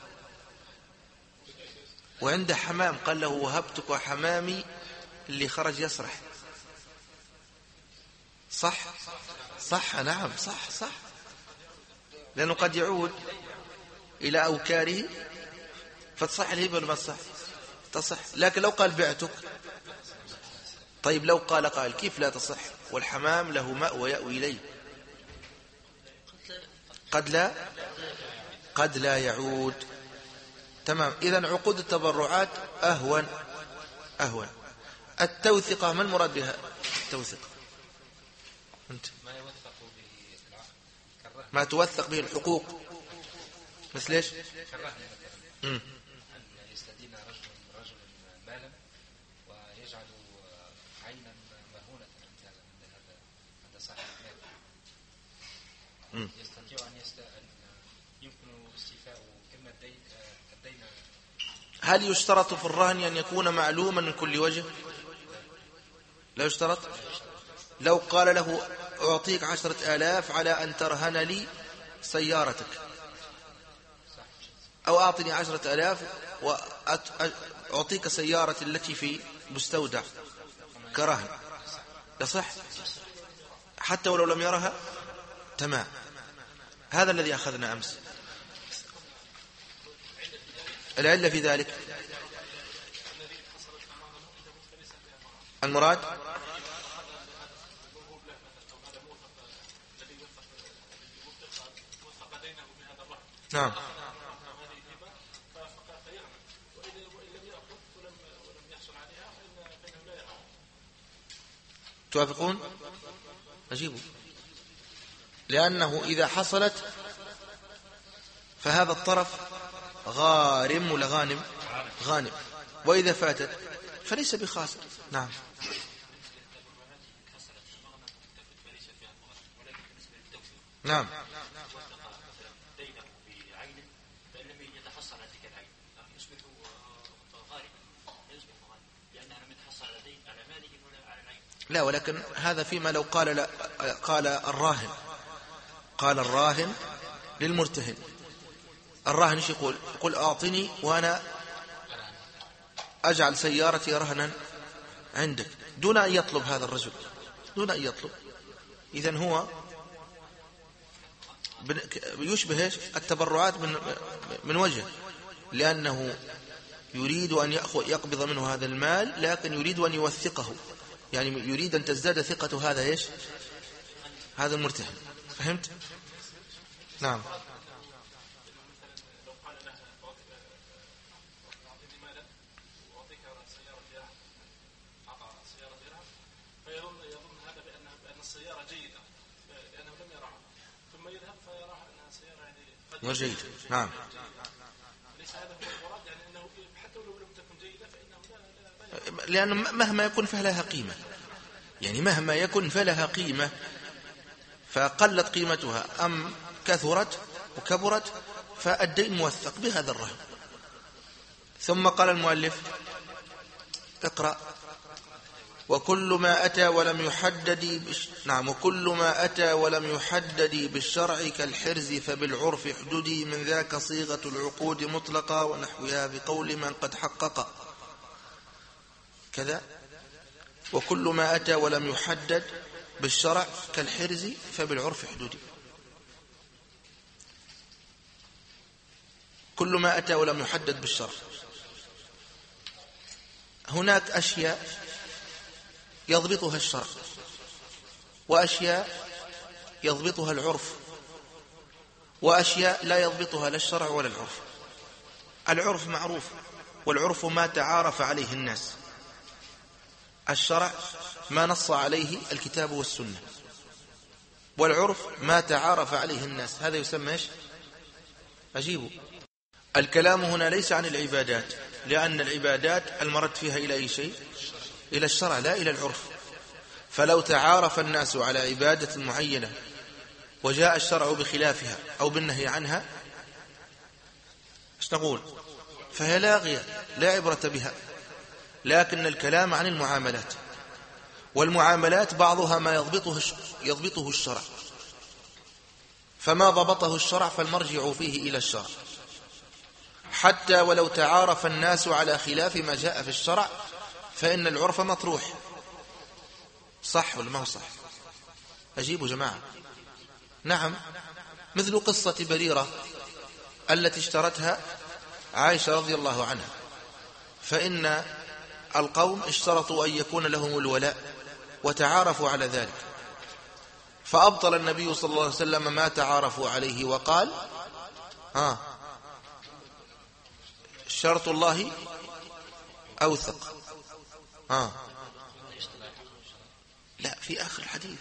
وعنده حمام قال له وهبتك حمامي اللي خرج يسرح، صح؟ صح. نعم صح صح، لأنه قد يعود إلى أوكاره فتصح الهبة ولا ما تصح؟ تصح. لكن لو قال بعتك، طيب لو قال قائل كيف لا تصح والحمام له ماء ويأوي إليه؟ قد لا يعود. تمام. إذن عقود التبرعات أهون. التوثقة ما المراد بها؟ التوثقة أنت ما توثق به الحقوق، مثل ايش؟ أن يستدين رجل مالا ويجعل عينا مهونة عند صاحب المال، يستطيع أن يمكن استيفاء كلمة الدين. هل يشترط في الرهن أن يكون معلوما من كل وجه؟ لا يشترط. لو قال له أعطيك 10,000 على أن ترهن لي سيارتك، أو أعطني 10,000 وأعطيك سيارتي التي في مستودع كرهن، يصح حتى ولو لم يرها؟ تمام. هذا الذي أخذنا أمس. العلة في ذلك المراد نعم. توافقون؟ أجيبوا. لأنه إذا حصلت فهذا الطرف غارم ولا غانم؟ غانم. وإذا فاتت فليس بخاسر. نعم. نعم. لا، ولكن هذا فيما لو قال لا، قال الراهن للمرتهن. الراهن ايش يقول؟ يقول أعطني وأنا أجعل سيارتي رهنا عندك، دون أن يطلب هذا الرجل، دون أن يطلب. إذن هو يشبه التبرعات من وجه، لأنه يريد أن يقبض منه هذا المال، لكن يريد أن يوثقه، يعني يريد أن تزداد ثقة هذا ايش؟ هذا المرتهن. فهمت؟ نعم. السيارة جيدة لأنه لم يراها ثم يذهب فيراها أنها سيارة يعني غير جيدة. نعم. ليس هذا هو المراد يعني أنه حتى لو لم تكن جيدة فإنه لا لأن مهما يكون فلها قيمة، يعني مهما يكن فلها قيمة، فقلت قيمتها أم كثرت وكبرت فالدين موثق بهذا الرهن. ثم قال المؤلف اقرأ وكل ما أتى ولم يحدد وكل ما أتى ولم يحدد بالشرع كالحرز فبالعرف حدودي من ذاك صيغة العقود مطلقة ونحوها بقول من قد حقق كذا. وكل ما أتى ولم يحدد بالشرع كالحرز فبالعرف حدودي. كل ما أتى ولم يحدد بالشرع، هناك أشياء يضبطها الشرع وأشياء يضبطها العرف وأشياء لا يضبطها لا الشرع ولا العرف. العرف معروف، والعرف ما تعارف عليه الناس. الشرع ما نص عليه الكتاب والسنة، والعرف ما تعارف عليه الناس. هذا يسمى ايش؟ أجيبوا. الكلام هنا ليس عن العبادات، لأن العبادات المرد فيها إلى أي شيء؟ إلى الشرع لا إلى العرف. فلو تعارف الناس على عبادة معينة وجاء الشرع بخلافها أو بالنهي عنها ايش نقول؟ فهي لاغية لا عبرة بها. لكن الكلام عن المعاملات، والمعاملات بعضها ما يضبطه الشرع، فما ضبطه الشرع فالمرجع فيه إلى الشرع، حتى ولو تعارف الناس على خلاف ما جاء في الشرع فإن العرف مطروح. صح ولا ما هو صح؟ أجيبوا جماعة. نعم. مثل قصة بريرة التي اشترتها عائشة رضي الله عنها، فإن القوم اشترطوا أن يكون لهم الولاء وتعارفوا على ذلك، فأبطل النبي صلى الله عليه وسلم ما تعارفوا عليه وقال شرط الله أوثق. لا، في آخر الحديث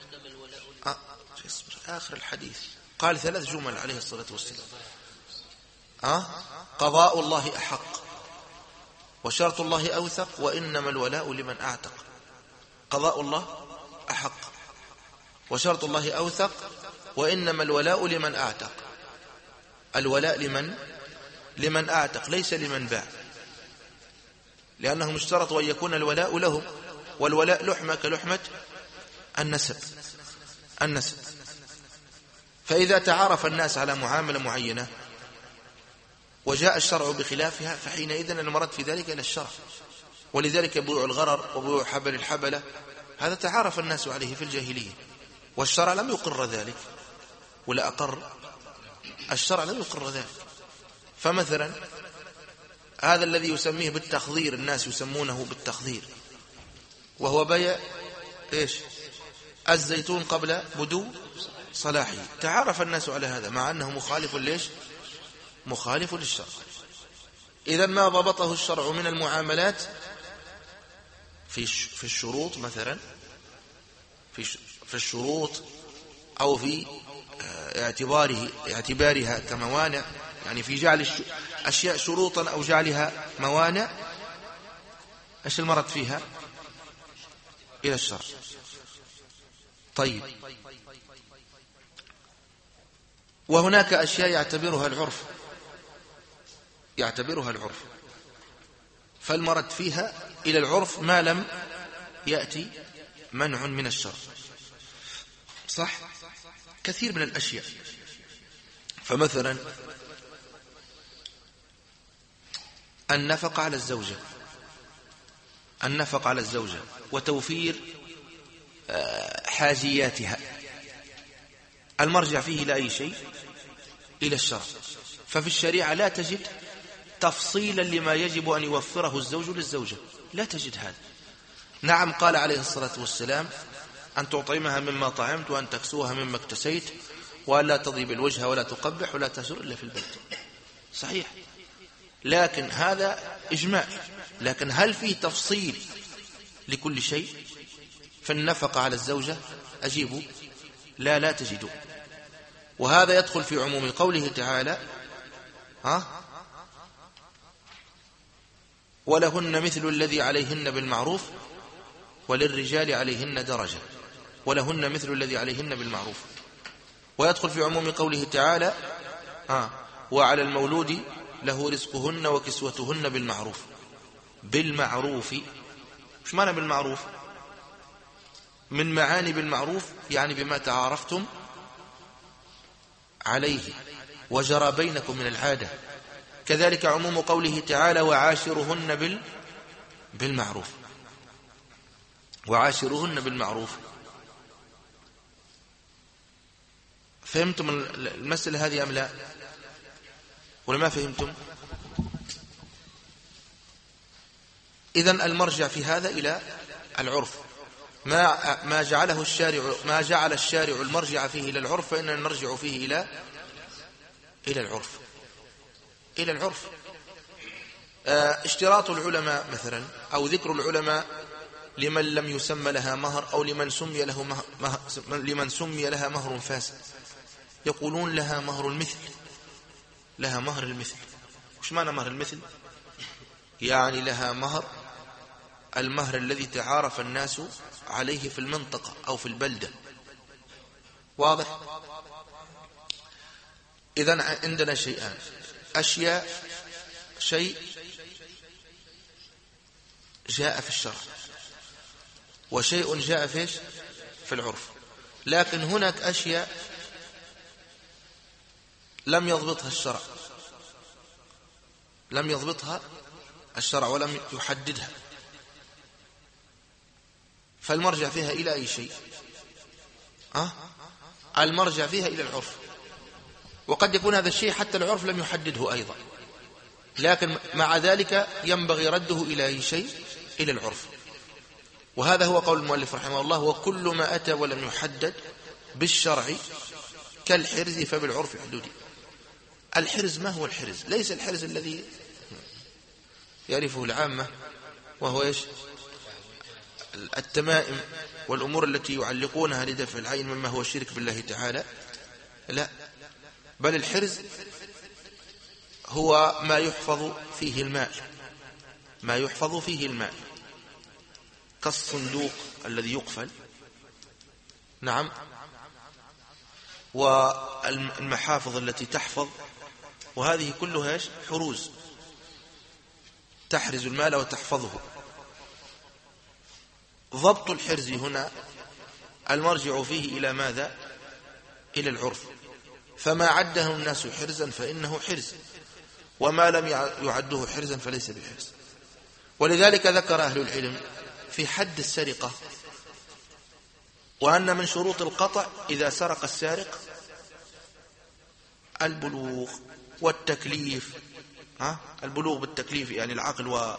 آخر الحديث قال 3 جمل عليه الصلاة والسلام. قضاء الله أحق، وشرط الله أوثق، وإنما الولاء لمن أعتق. قضاء الله أحق، وشرط الله أوثق، وإنما الولاء لمن أعتق. الولاء لمن أعتق ليس لمن باع، لأنهم اشترطوا أن يكون الولاء لهم، والولاء لحمة كلحمة النسب. فإذا تعارف الناس على معاملة معينة وجاء الشرع بخلافها فحينئذ المرد في ذلك إلى الشرع. ولذلك بيوع الغرر وبيوع حبل الحبلة هذا تعارف الناس عليه في الجاهلية، والشرع لم يقر ذلك، ولا أقر الشرع لم يقر ذلك. فمثلا هذا الذي يسميه بالتخضير، الناس يسمونه بالتخضير، وهو بيع إيش؟ الزيتون قبل بدو صلاحه. تعارف الناس على هذا مع أنه مخالف ليش؟ مخالف للشرع. إذا ما ضبطه الشرع من المعاملات في الشروط مثلا، في الشروط أو في اعتبارها كموانع، يعني في جعل أشياء شروطا أو جعلها موانع، إيش المرد فيها؟ إلى الشرع. طيب، وهناك أشياء يعتبرها العرف فالمرد فيها إلى العرف ما لم يأتي منع من الشرع. صح؟ كثير من الأشياء. فمثلا النفقة على الزوجة وتوفير حاجياتها، المرجع فيه لا أي شيء إلى الشرع. ففي الشريعة لا تجد تفصيلا لما يجب أن يوفره الزوج للزوجة، لا تجد هذا. نعم، قال عليه الصلاة والسلام أن تطعمها مما طعمت، وأن تكسوها مما اكتسيت، وأن لا تضرب الوجه ولا تقبح ولا تهجر إلا في البيت. صحيح، لكن هذا إجماع. لكن هل فيه تفصيل لكل شيء؟ فالنفقة على الزوجة أجيبوا لا تجدوا. وهذا يدخل في عموم قوله تعالى ولهن مثل الذي عليهن بالمعروف وللرجال عليهن درجة، ولهن مثل الذي عليهن بالمعروف. ويدخل في عموم قوله تعالى وعلى المولود له رزقهن وكسوتهن بالمعروف. بالمعروف مش معنى بالمعروف؟ من معاني بالمعروف يعني بما تعارفتم عليه وجرى بينكم من العادة. كذلك عموم قوله تعالى وعاشرهن بالمعروف، وعاشرهن بالمعروف. فهمتم المسألة هذه أم لا؟ ولا ما فهمتم؟ إذن المرجع في هذا إلى العرف. ما جعل الشارع المرجع فيه إلى العرف فإننا نرجع فيه إلى العرف. اشتراط العلماء مثلا أو ذكر العلماء لمن لم يسمى لها مهر أو لمن سمي لها مهر فاسد، يقولون لها مهر المثل. وش معنى مهر المثل؟ يعني لها المهر الذي تعارف الناس عليه في المنطقة أو في البلدة. واضح؟ إذن عندنا شيئان، شيء جاء في الشرع وشيء جاء في العرف. لكن هناك أشياء لم يضبطها الشرع ولم يحددها، فالمرجع فيها إلى أي شيء؟ المرجع فيها إلى العرف. وقد يكون هذا الشيء حتى العرف لم يحدده أيضا، لكن مع ذلك ينبغي رده إلى أي شيء؟ إلى العرف. وهذا هو قول المؤلف رحمه الله وكل ما أتى ولم يحدد بالشرع كالحرز فبالعرف حدودي. الحرز ما هو الحرز؟ ليس الحرز الذي يعرفه العامة وهو التمائم والأمور التي يعلقونها لدفع العين مما هو الشرك بالله تعالى. لا، بل الحرز هو ما يحفظ فيه الماء كالصندوق الذي يقفل، نعم، والمحافظ التي تحفظ، وهذه كلها حروز تحرز المال وتحفظه. ضبط الحرز هنا المرجع فيه إلى ماذا؟ إلى العرف. فما عده الناس حرزا فإنه حرز، وما لم يعده حرزا فليس بحرز. ولذلك ذكر أهل العلم في حد السرقة وأن من شروط القطع إذا سرق السارق البلوغ والتكليف. البلوغ بالتكليف يعني العقل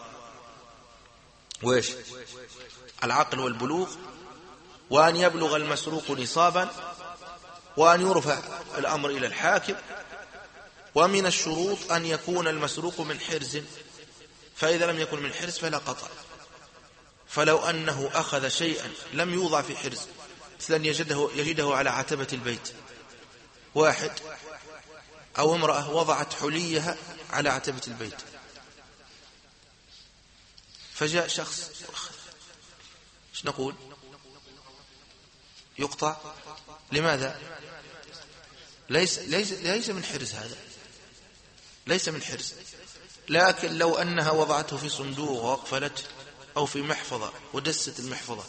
العقل والبلوغ، وأن يبلغ المسروق نصابا، وأن يرفع الأمر إلى الحاكم. ومن الشروط أن يكون المسروق من حرز، فإذا لم يكن من حرز فلا قطع. فلو أنه أخذ شيئا لم يوضع في حرز، مثلا يجده على عتبة البيت، واحد أو امرأة وضعت حليها على عتبة البيت، فجاء شخص، ايش نقول؟ يقطع. لماذا؟ ليس من حرز، هذا ليس من حرز. لكن لو أنها وضعته في صندوق وأقفلته أو في محفظة ودست المحفظة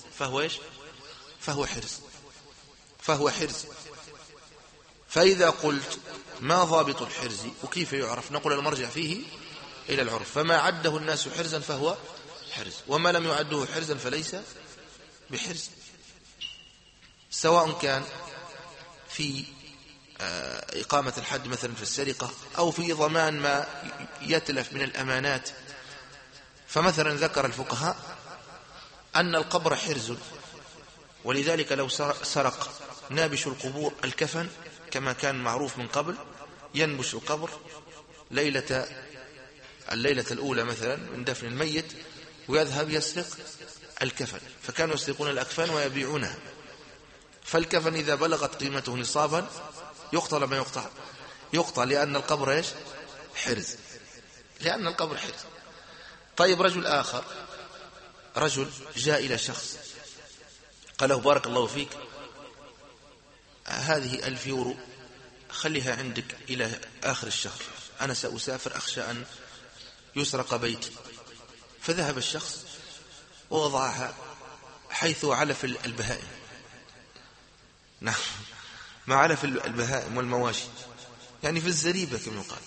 فهو حرز. فإذا قلت ما ضابط الحرز وكيف يعرف؟ نقول المرجع فيه إلى العرف. فما عده الناس حرزا فهو حرز، وما لم يعده حرزا فليس بحرز، سواء كان في إقامة الحد مثلا في السرقة أو في ضمان ما يتلف من الأمانات. فمثلا ذكر الفقهاء أن القبر حرز، ولذلك لو سرق نابش القبور الكفن كما كان معروف من قبل، ينبش القبر الليلة الأولى مثلا من دفن الميت، ويذهب يسرق الكفن، فكانوا يسرقون الأكفان ويبيعونها. فالكفن إذا بلغت قيمته نصابا يقطع ما يقطع لأن القبر إيش؟ حرز، لأن القبر حرز. طيب رجل آخر، رجل جاء إلى شخص قال له بارك الله فيك، هذه 1000 يورو خليها عندك إلى آخر الشهر، أنا سأسافر أخشى أن يسرق بيتي. فذهب الشخص ووضعها حيث علف البهائم، نعم، ما علف البهائم والمواشي، يعني في الزريبة كما يقال،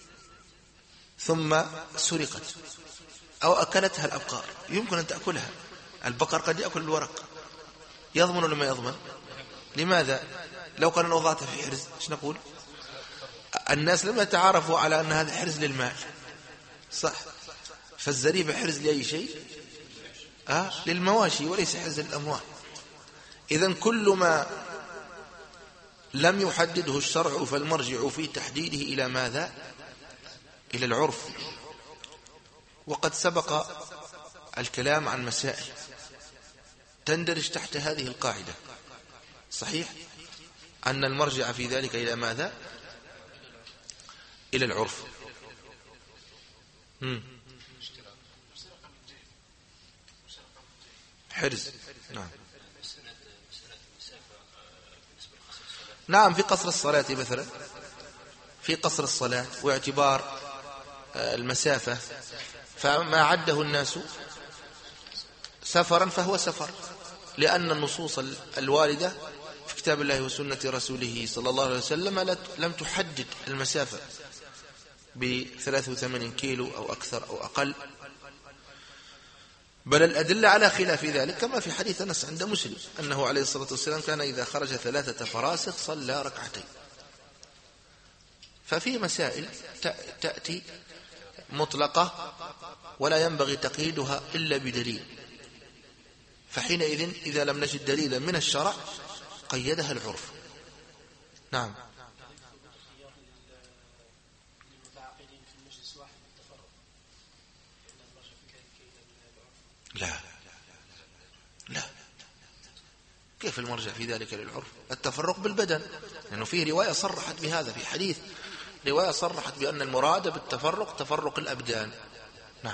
ثم سرقت أو أكلتها الأبقار. يمكن أن تأكلها البقر، قد يأكل الورق، يضمن ولا ما يضمن؟ لماذا؟ لو كان وضعتها في حرز ايش نقول؟ الناس لم يتعارفوا على أن هذا حرز للمال، صح؟ فالزريبة حرز لأي شيء؟ للمواشي وليس حرز للأموال. إذن كل ما لم يحدده الشرع فالمرجع في تحديده إلى ماذا؟ إلى العرف. وقد سبق الكلام عن مسائل تندرج تحت هذه القاعدة، صحيح؟ أن المرجع في ذلك إلى ماذا؟ إلى العرف. حرز، نعم. نعم، في قصر الصلاة مثلا، في قصر الصلاة واعتبار المسافة، فما عده الناس سفرا فهو سفر، لأن النصوص الواردة في كتاب الله وسنة رسوله صلى الله عليه وسلم لم تحدد المسافة ب83 كيلو أو أكثر أو أقل، بل الأدلة على خلاف ذلك، كما في حديث أنس عند مسلم أنه عليه الصلاة والسلام كان إذا خرج 3 فراسخ صلى ركعتين. ففي مسائل تأتي مطلقة ولا ينبغي تقييدها إلا بدليل، فحينئذ إذا لم نجد دليلا من الشرع قيدها العرف. نعم. لا لا، كيف المرجع في ذلك للعرف؟ التفرق بالبدن، لأنه فيه رواية صرحت بهذا، في حديث رواية صرحت بأن المراد بالتفرق تفرق الأبدان. نعم.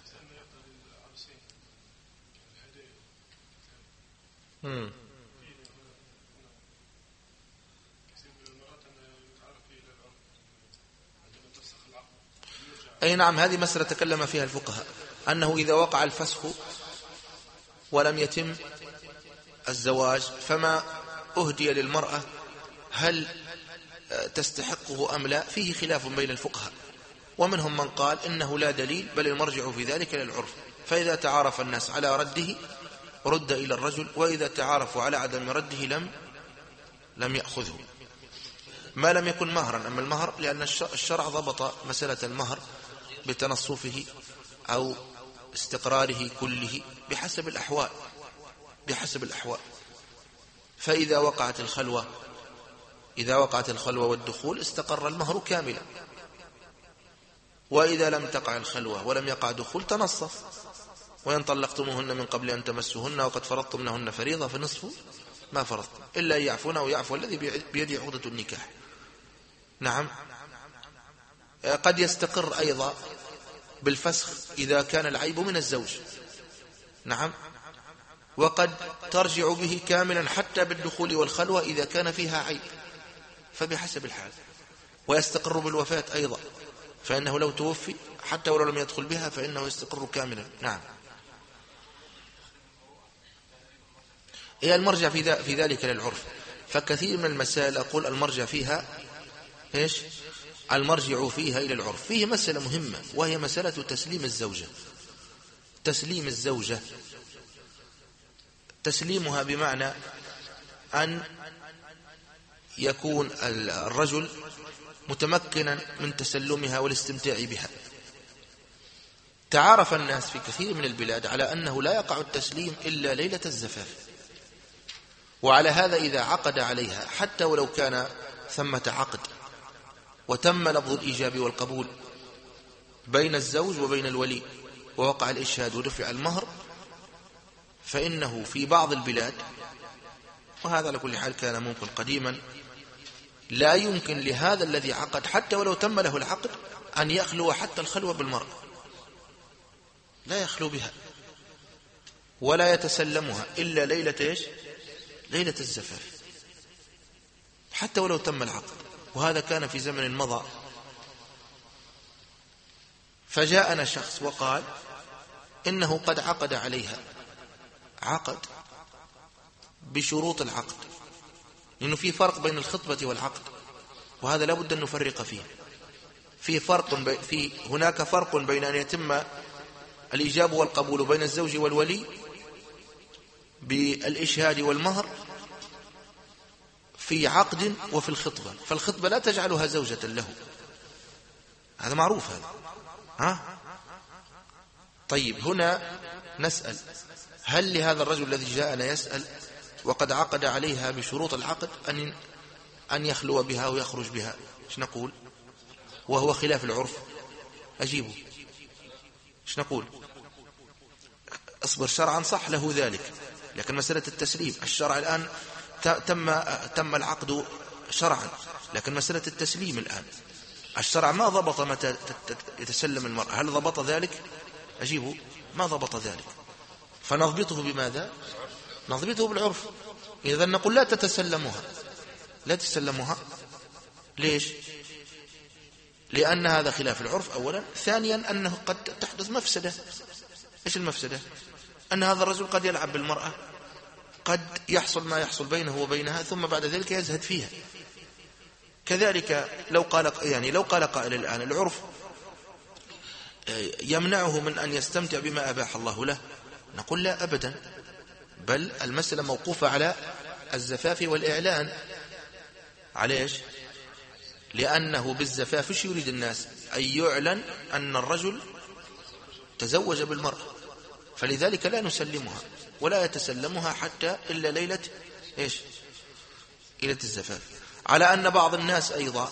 أي نعم، هذه مسألة تكلم فيها الفقهاء، أنه إذا وقع الفسخ ولم يتم الزواج فما أهدي للمرأة هل تستحقه أم لا، فيه خلاف بين الفقهاء، ومنهم من قال إنه لا دليل بل المرجع في ذلك للعرف، فإذا تعارف الناس على رده رد إلى الرجل، وإذا تعارفوا على عدم رده لم يأخذه، ما لم يكن مهرا. أما المهر لأن الشرع ضبط مسألة المهر بتنصفه أو استقراره كله بحسب الأحوال. فإذا وقعت الخلوة والدخول استقر المهر كاملا، وإذا لم تقع الخلوة ولم يقع دخول تنصف، وإن طلقتموهن من قبل أن تمسوهن وقد فرضتم لهن فريضة فنصف ما فرضتم إلا أن يعفون أو يعفو الذي بيده عقدة النكاح. نعم. قد يستقر أيضا بالفسخ إذا كان العيب من الزوج، نعم، وقد ترجع به كاملا حتى بالدخول والخلوة إذا كان فيها عيب، فبحسب الحال. ويستقر بالوفاة أيضا، فإنه لو توفي حتى ولو لم يدخل بها فإنه يستقر كاملا. نعم. هي المرجع في ذلك للعرف. فكثير من المسائل أقول المرجع فيها إيش؟ المرجع فيها إلى العرف. فيه مسألة مهمة وهي مسألة تسليم الزوجة، تسليمها بمعنى أن يكون الرجل متمكنا من تسلمها والاستمتاع بها. تعارف الناس في كثير من البلاد على أنه لا يقع التسليم إلا ليلة الزفاف، وعلى هذا إذا عقد عليها حتى ولو كان ثمة عقد وتم لفظ الإيجاب والقبول بين الزوج وبين الولي ووقع الإشهاد ودفع المهر، فإنه في بعض البلاد، وهذا على كل حال كان ممكن قديما، لا يمكن لهذا الذي عقد حتى ولو تم له العقد أن يخلو حتى الخلوة بالمرأة، لا يخلو بها ولا يتسلمها إلا ليلة إيش؟ ليلة الزفاف، حتى ولو تم العقد. وهذا كان في زمن مضى. فجاءنا شخص وقال إنه قد عقد عليها، عقد بشروط العقد، لأنه في فرق بين الخطبة والعقد، وهذا لابد أن نفرق فيه. هناك فرق بين أن يتم الإيجاب والقبول بين الزوج والولي بالإشهاد والمهر في عقد وفي الخطبة. فالخطبة لا تجعلها زوجة له، هذا معروف هذا. طيب هنا نسأل، هل لهذا الرجل الذي جاءنا يسأل وقد عقد عليها بشروط العقد أن يخلو بها ويخرج بها؟ ايش نقول؟ وهو خلاف العرف. أجيبه، ايش نقول؟ اصبر، شرعا صح له ذلك، لكن مسألة التسليم، الشرع الآن تم العقد شرعا، لكن مسألة التسليم الآن الشرع ما ضبط متى يتسلم المرأة. هل ضبط ذلك؟ أجيبه، ما ضبط ذلك. فنضبطه بماذا؟ نضبطه بالعرف. إذا نقول لا تتسلمها، لا تسلمها. ليش؟ لأن هذا خلاف العرف أولا. ثانيا أنه قد تحدث مفسدة. إيش المفسدة؟ أن هذا الرجل قد يلعب بالمرأة، قد يحصل ما يحصل بينه وبينها، ثم بعد ذلك يزهد فيها. كذلك لو قال قائل الآن العرف يمنعه من أن يستمتع بما أباح الله له، نقول لا أبدا، بل المسألة موقوفة على الزفاف والإعلان. عليش؟ لأنه بالزفاف ايش يريد الناس؟ أن يعلن أن الرجل تزوج بالمرأة، فلذلك لا نسلمها ولا يتسلمها حتى إلا ليلة إيش؟ ليلة الزفاف. على أن بعض الناس أيضا،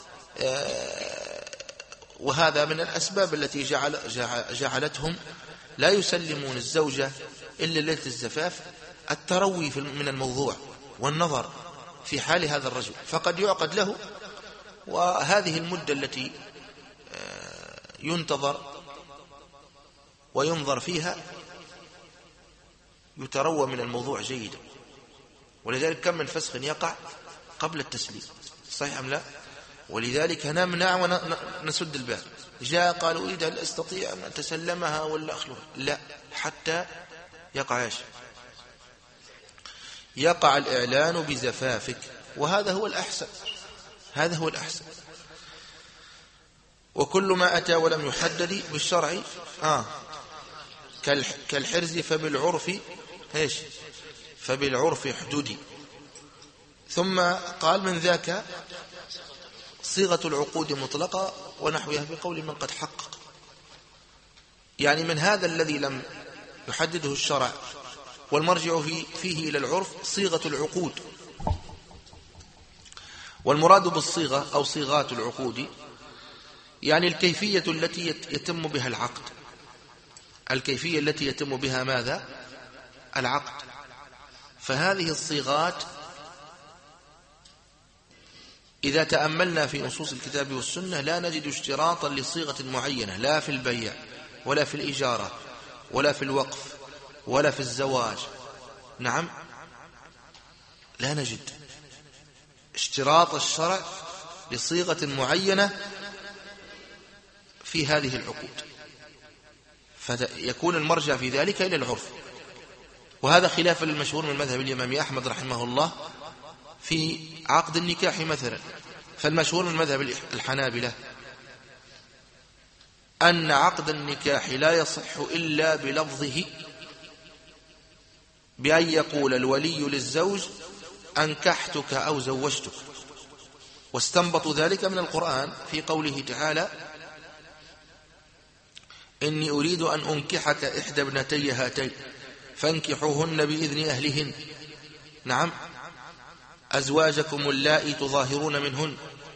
وهذا من الأسباب التي جعلتهم لا يسلمون الزوجة إلا ليلة الزفاف، التروي من الموضوع والنظر في حال هذا الرجل، فقد يعقد له، وهذه المدة التي ينتظر وينظر فيها يتروى من الموضوع جيدا. ولذلك كم من فسخ يقع قبل التسليم، صحيح أم لا؟ ولذلك نمنع ونسد الباب. جاء قال أريد هل أستطيع أن أتسلمها ولا أخلوها؟ لا، حتى يقع إيش؟ يقع الإعلان بزفافك، وهذا هو الأحسن، هذا هو الأحسن. وكل ما أتى ولم يحدد بالشرع كالحرز فبالعرف إيش؟ فبالعرف حدودي. ثم قال من ذاك صيغة العقود مطلقة ونحوها بقول من قد حقق، يعني من هذا الذي لم يحدده الشرع والمرجع فيه إلى العرف صيغة العقود. والمراد بالصيغة أو صيغات العقود يعني الكيفية التي يتم بها العقد، الكيفية التي يتم بها ماذا؟ العقد. فهذه الصيغات إذا تأملنا في نصوص الكتاب والسنة لا نجد اشتراطا لصيغة معينة، لا في البيع ولا في الإجارة ولا في الوقف ولا في الزواج. نعم، لا نجد اشتراط الشرع لصيغة معينة في هذه العقود، فيكون المرجع في ذلك إلى العرف. وهذا خلاف المشهور من مذهب الإمام أحمد رحمه الله في عقد النكاح مثلا. فالمشهور من مذهب الحنابلة أن عقد النكاح لا يصح إلا بلفظه، بأن يقول الولي للزوج أنكحتك أو زوجتك. واستنبطوا ذلك من القرآن في قوله تعالى إني أريد أن أنكحك إحدى ابنتي هاتين فانكحوهن بإذن أهلهن. نعم، أزواجكم اللائي تظاهرون منهن،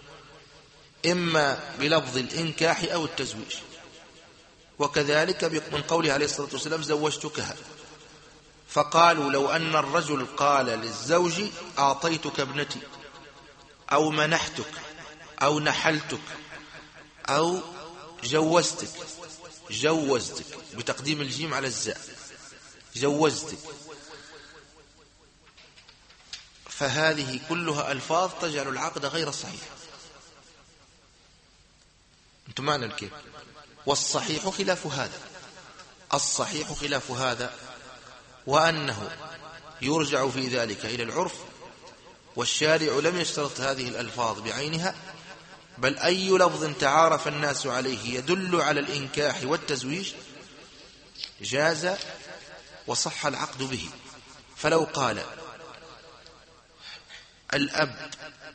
إما بلفظ الإنكاح أو التزويج. وكذلك من قوله عليه الصلاة والسلام زوجتكها. فقالوا لو أن الرجل قال للزوج أعطيتك ابنتي أو منحتك أو نحلتك أو جوزتك بتقديم الجيم على الزاء، جوزتك، فهذه كلها ألفاظ تجعل العقد غير صحيح. أنتم معنا الكيف؟ والصحيح خلاف هذا، الصحيح خلاف هذا، وأنه يرجع في ذلك إلى العرف، والشارع لم يشترط هذه الألفاظ بعينها، بل أي لفظ تعارف الناس عليه يدل على الإنكاح والتزويج جاز وصح العقد به. فلو قال الأب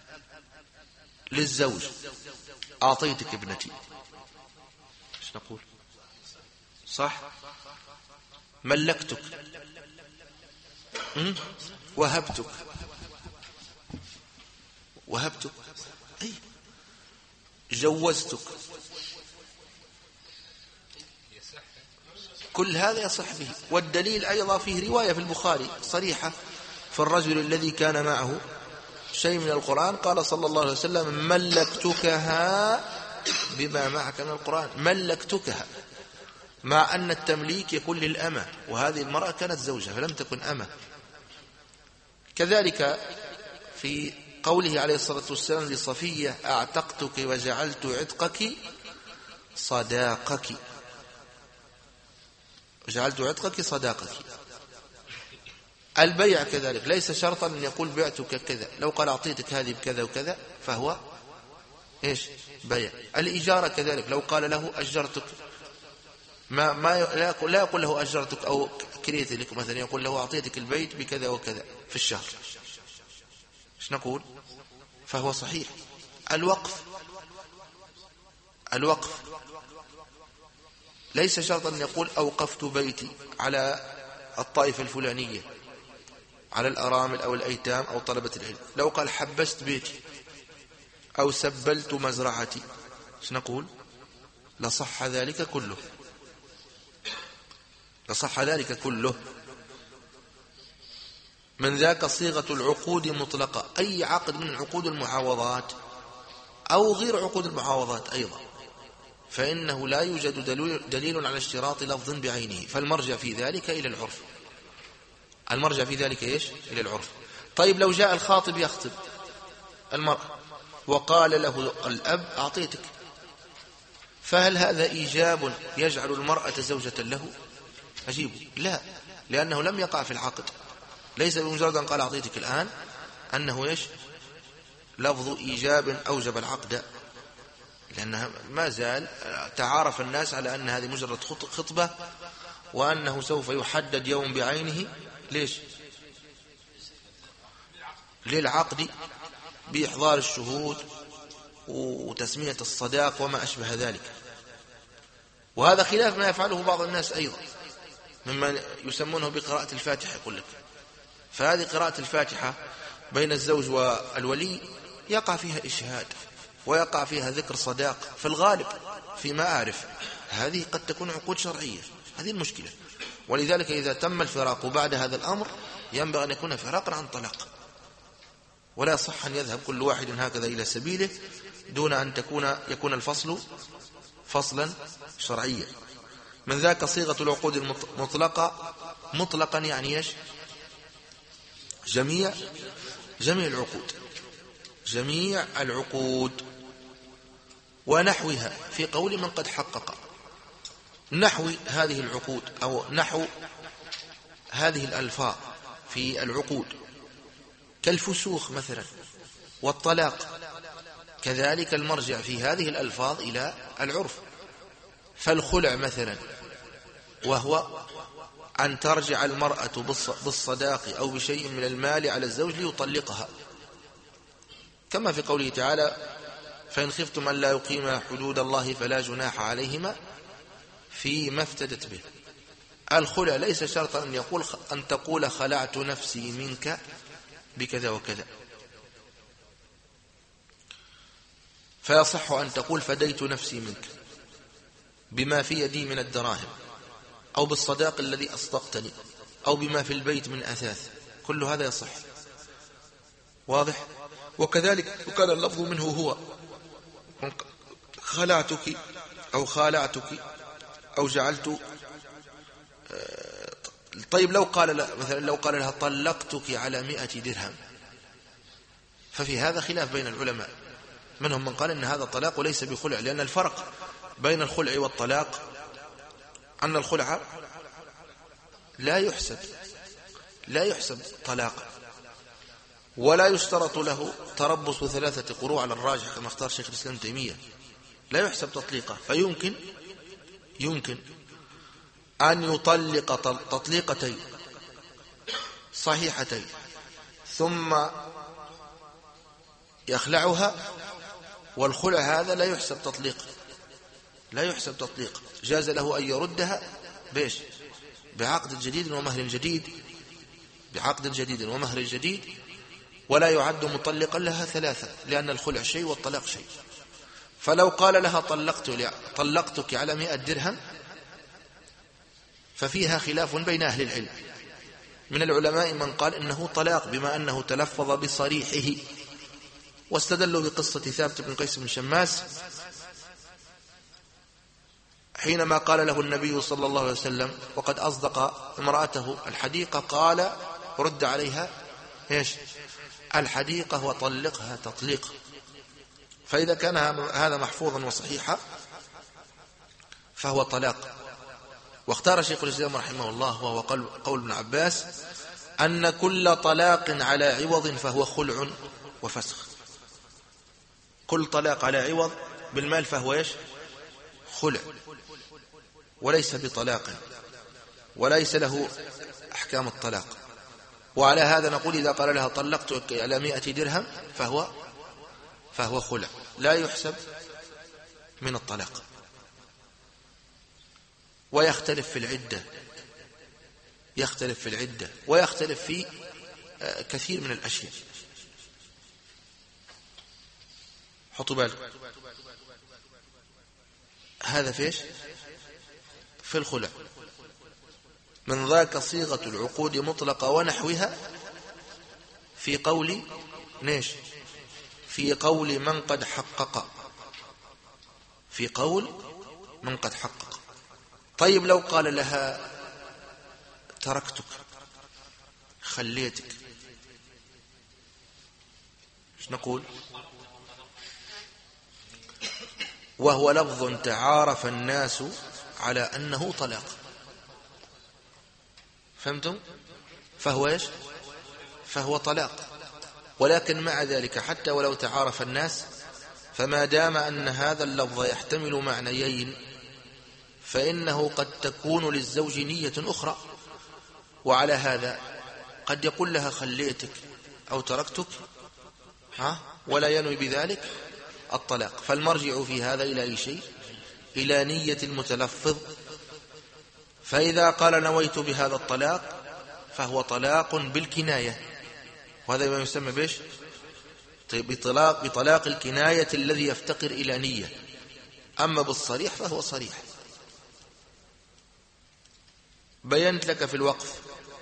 للزوج أعطيتك ابنتي، ايش نقول؟ صح؟ ملكتك، وهبتك أي جوزتك، كل هذا يصح به. والدليل أيضا فيه رواية في البخاري صريحة في الرجل الذي كان معه شيء من القرآن، قال صلى الله عليه وسلم ملكتكها بما معك من القرآن، ملكتكها، مع أن التمليك يكون للأمة، وهذه المرأة كانت زوجة فلم تكن أمة. كذلك في قوله عليه الصلاة والسلام لصفية أعتقتك وجعلت عتقك صداقك، وجعلت عتقك صداقك. البيع كذلك ليس شرطا أن يقول بعتك كذا، لو قال أعطيتك هذه بكذا وكذا فهو إيش؟ بيع. الإجارة كذلك لو قال له أجرتك، لا يقول له أجرتك أو كريت لك مثلا، يقول له أعطيتك البيت بكذا وكذا في الشهر، ايش نقول؟ فهو صحيح. الوقف ليس شرطا أن يقول أوقفت بيتي على الطائفة الفلانية، على الأرامل أو الأيتام أو طلبة العلم. لو قال حبست بيتي أو سبلت مزرعتي، ايش نقول؟ لصح ذلك كله. من ذاك صيغة العقود مطلقة، أي عقد من عقود المعاوضات أو غير عقود المعاوضات أيضا، فإنه لا يوجد دليل على اشتراط لفظ بعينه، فالمرجع في ذلك إلى العرف. إلى العرف. طيب لو جاء الخاطب يخطب المرأة وقال له الأب أعطيتك، فهل هذا إيجاب يجعل المرأة زوجة له؟ أجيب لا، لأنه لم يقع في العقد. ليس بمجرد أن قال أعطيتك الآن أنه إيش؟ لفظ إيجاب أوجب العقد، لأنها ما زال تعارف الناس على أن هذه مجرد خطبة، وأنه سوف يحدد يوم بعينه. ليش؟ للعقد بإحضار الشهود وتسمية الصداق وما أشبه ذلك. وهذا خلاف ما يفعله بعض الناس أيضا مما يسمونه بقراءة الفاتحة، يقول لك فهذه قراءة الفاتحة بين الزوج والولي يقع فيها إشهاد ويقع فيها ذكر صداق في الغالب فيما أعرف. هذه قد تكون عقود شرعية، هذه المشكلة. ولذلك إذا تم الفراق بعد هذا الأمر ينبغي أن يكون فراقا عن طلاق، ولا صح أن يذهب كل واحد هكذا إلى سبيله دون أن يكون الفصل فصلا شرعيا. من ذاك صيغة العقود المطلقة، مطلقا يعني إيش؟ جميع العقود ونحوها، في قول من قد حقق نحو هذه العقود أو نحو هذه الألفاظ في العقود، كالفسوخ مثلا والطلاق. كذلك المرجع في هذه الألفاظ إلى العرف. فالخلع مثلا وهو أن ترجع المرأة بالصداق أو بشيء من المال على الزوج ليطلقها، كما في قوله تعالى فإن خفتم أن لا يقيما حدود الله فلا جناح عليهما فيما افتدت به. الخلع ليس شرطا أن تقول خلعت نفسي منك بكذا وكذا، فيصح أن تقول فديت نفسي منك بما في يدي من الدراهم أو بالصداق الذي أصدقتني. أو بما في البيت من أثاث، كل هذا يصح. واضح؟ وكذلك وكان اللفظ منه هو خلعتك أو خالعتك أو جعلت. طيب لو قال مثلا لو قال لها طلقتك على 100 درهم، ففي هذا خلاف بين العلماء، منهم من قال إن هذا طلاق وليس بخلع، لأن الفرق بين الخلع والطلاق أن الخلع لا يحسب طلاقا، ولا يشترط له تربص 3 قروء على الراجح كما اختار شيخ الإسلام تيمية، لا يحسب تطليقه. فيمكن أن يطلق تطليقتين صحيحتين ثم يخلعها، والخلع هذا لا يحسب تطليق، جاز له أن يردها بعقد جديد ومهر جديد، ولا يعد مطلقا لها 3، لأن الخلع شيء والطلاق شيء. فلو قال لها طلقتك على 100 درهم، ففيها خلاف بين أهل العلم. من العلماء من قال إنه طلاق بما أنه تلفظ بصريحه، واستدلوا بقصة ثابت بن قيس بن شماس حينما قال له النبي صلى الله عليه وسلم وقد أصدق امرأته الحديقة، قال رد عليها الحديقة وطلقها تطليقا. فإذا كان هذا محفوظا وصحيحا فهو طلاق. واختار شيخ الإسلام رحمه الله وهو قول ابن عباس أن كل طلاق على عوض فهو خلع وفسخ. كل طلاق على عوض بالمال فهو خلع وليس بطلاق، وليس له أحكام الطلاق. وعلى هذا نقول إذا قال لها طلقتك على 100 درهم فهو خلع، لا يحسب من الطلاق. ويختلف في العدة ويختلف في كثير من الأشياء. حطوا بالك، هذا في الخلع. من ذاك صيغة العقود مطلقة ونحوها في قول من قد حقق. طيب لو قال لها تركتك خليتك، ايش نقول؟ وهو لفظ تعارف الناس على أنه طلاق، فهمتم؟ فهو طلاق. ولكن مع ذلك حتى ولو تعارف الناس، فما دام أن هذا اللفظ يحتمل معنيين، فإنه قد تكون للزوج نية أخرى. وعلى هذا قد يقول لها خليتك أو تركتك ولا ينوي بذلك الطلاق. فالمرجع في هذا إلى أي شيء؟ إلى نية المتلفظ. فإذا قال نويت بهذا الطلاق فهو طلاق بالكناية، وهذا ما يسمى بطلاق الكناية الذي يفتقر إلى نية. أما بالصريح فهو صريح. بينت لك في الوقف،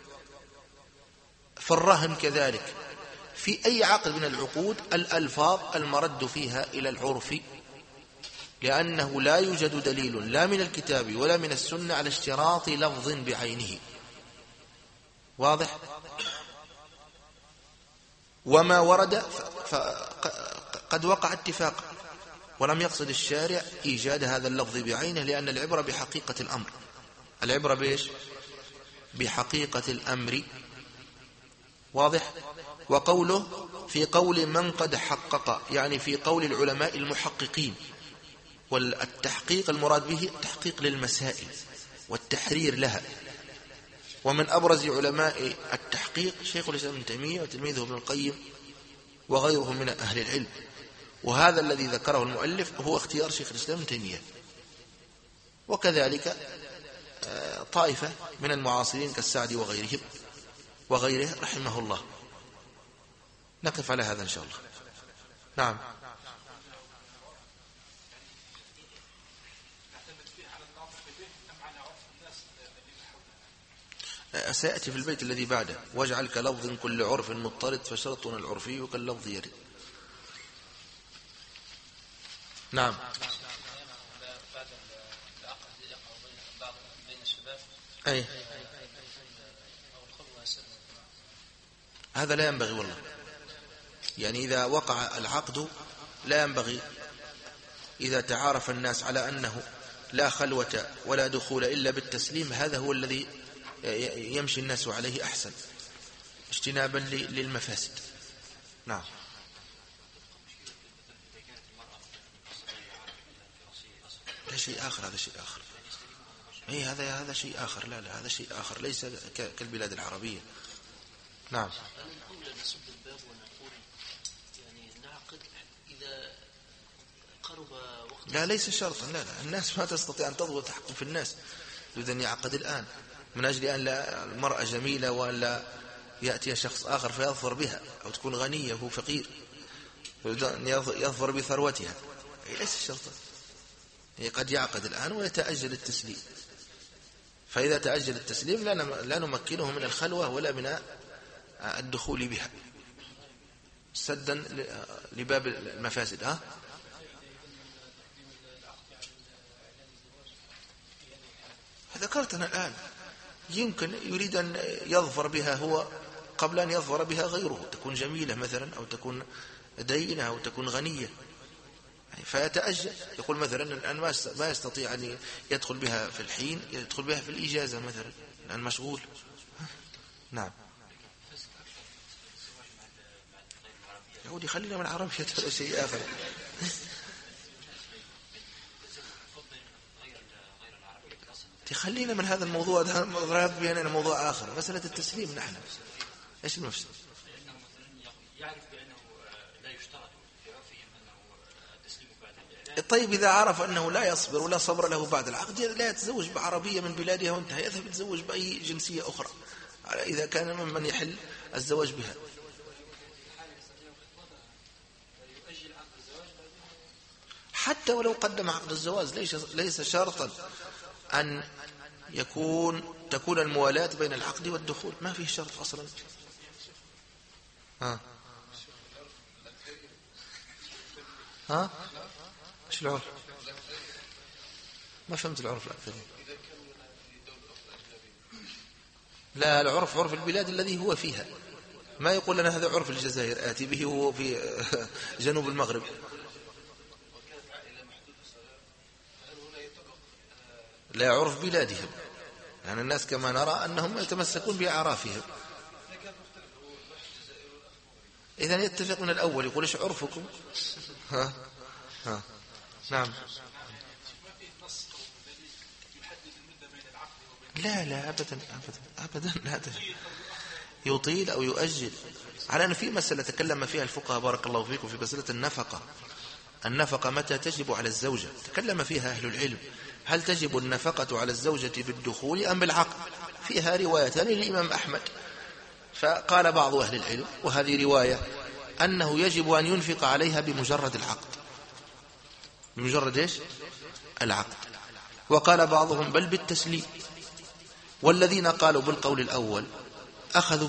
في الرهن كذلك، في أي عقد من العقود الألفاظ المرد فيها إلى العرف، لأنه لا يوجد دليل لا من الكتاب ولا من السنة على اشتراط لفظ بعينه. واضح؟ وما ورد قد وقع اتفاق، ولم يقصد الشارع إيجاد هذا اللفظ بعينه، لأن العبرة بحقيقة الأمر. العبرة بحقيقة الأمر. واضح؟ وقوله في قول من قد حقق، يعني في قول العلماء المحققين. والتحقيق المراد به التحقيق للمسائل والتحرير لها. ومن أبرز علماء التحقيق شيخ الإسلام ابن تيمية وتلميذه ابن القيم وغيرهم من أهل العلم. وهذا الذي ذكره المؤلف هو اختيار شيخ الإسلام ابن تيمية، وكذلك طائفة من المعاصرين كالسعدي وغيره رحمه الله. نقف على هذا إن شاء الله. نعم. سيأتي في البيت الذي بعده: واجعل كلفظ كل عرف مضطرد فشرطنا العرفي كاللفظ يرد. نعم. بعد العقد يقع بين الشباب أي هذا لا ينبغي والله. يعني إذا وقع العقد لا ينبغي، إذا تعارف الناس على أنه لا خلوة ولا دخول إلا بالتسليم، هذا هو الذي يمشي الناس عليه أحسن اجتنابا للمفاسد. نعم. هذا شيء آخر، هذا شيء آخر. أي هذا شيء آخر. لا هذا شيء آخر، ليس كالبلاد العربية. نعم. الأولى نسد الباب ونقول يعني نعقد إذا قرب وقت. لا ليس شرطا. لا الناس ما تستطيع أن تضغط تحكم في الناس. يريد أن يعقد الآن من أجل أن لا المرأة جميلة ولا يأتي شخص آخر فيظفر بها، أو تكون غنية وهو فقير يريد أن يظفر بثروتها. ليس شرطا. قد يعقد الآن ويتأجل التسليم، فإذا تأجل التسليم لا نمكنه من الخلوة ولا من الدخول بها سدا لباب المفاسد. ذكرت أنا الآن يمكن يريد أن يظفر بها هو قبل أن يظفر بها غيره، تكون جميلة مثلا، أو تكون دينة، أو تكون غنية، فيتأجل. يقول مثلا الآن ما يستطيع أن يدخل بها في الحين، يدخل بها في الإجازة مثلا، الآن مشغول. نعم. يقول خلينا من العربية ولا شيء آخر. تخلينا من هذا الموضوع، ذهب بيننا موضوع آخر، مسألة التسليم. نحن إيش المفسد؟ يعرف بأنه لا يشترط في عرفهم أنه تسليم بعد. طيب إذا عرف أنه لا يصبر ولا صبر له بعد العقد لا يتزوج بعربية من بلادها وانتهى، يذهب يتزوج بأي جنسية أخرى إذا كان ممن يحل الزواج بها. حتى ولو قدم عقد الزواج ليس شرطا أن تكون الموالاة بين العقد والدخول، ما فيه شرط أصلا. ايش العرف؟ ما فهمت العرف الأكثرين. لا العرف عرف البلاد الذي هو فيها، ما يقول لنا هذا عرف الجزائر آتي به هو في جنوب المغرب. لا عرف بلادهم، يعني الناس كما نرى أنهم يتمسكون بأعرافهم. إذن يتفق من الأول، يقول إيش عرفكم؟ نعم. لا أبدا هذا يطيل أو يؤجل. على أن في مسألة تكلم فيها الفقهاء بارك الله فيكم في مسألة النفقة متى تجب على الزوجة، تكلم فيها أهل العلم. هل تجب النفقة على الزوجة بالدخول أم بالعقد؟ فيها روايتان للإمام أحمد، فقال بعض أهل العلم وهذه رواية أنه يجب أن ينفق عليها بمجرد العقد، بمجرد إيش؟ العقد. وقال بعضهم بل بالتسليم. والذين قالوا بالقول الأول أخذوا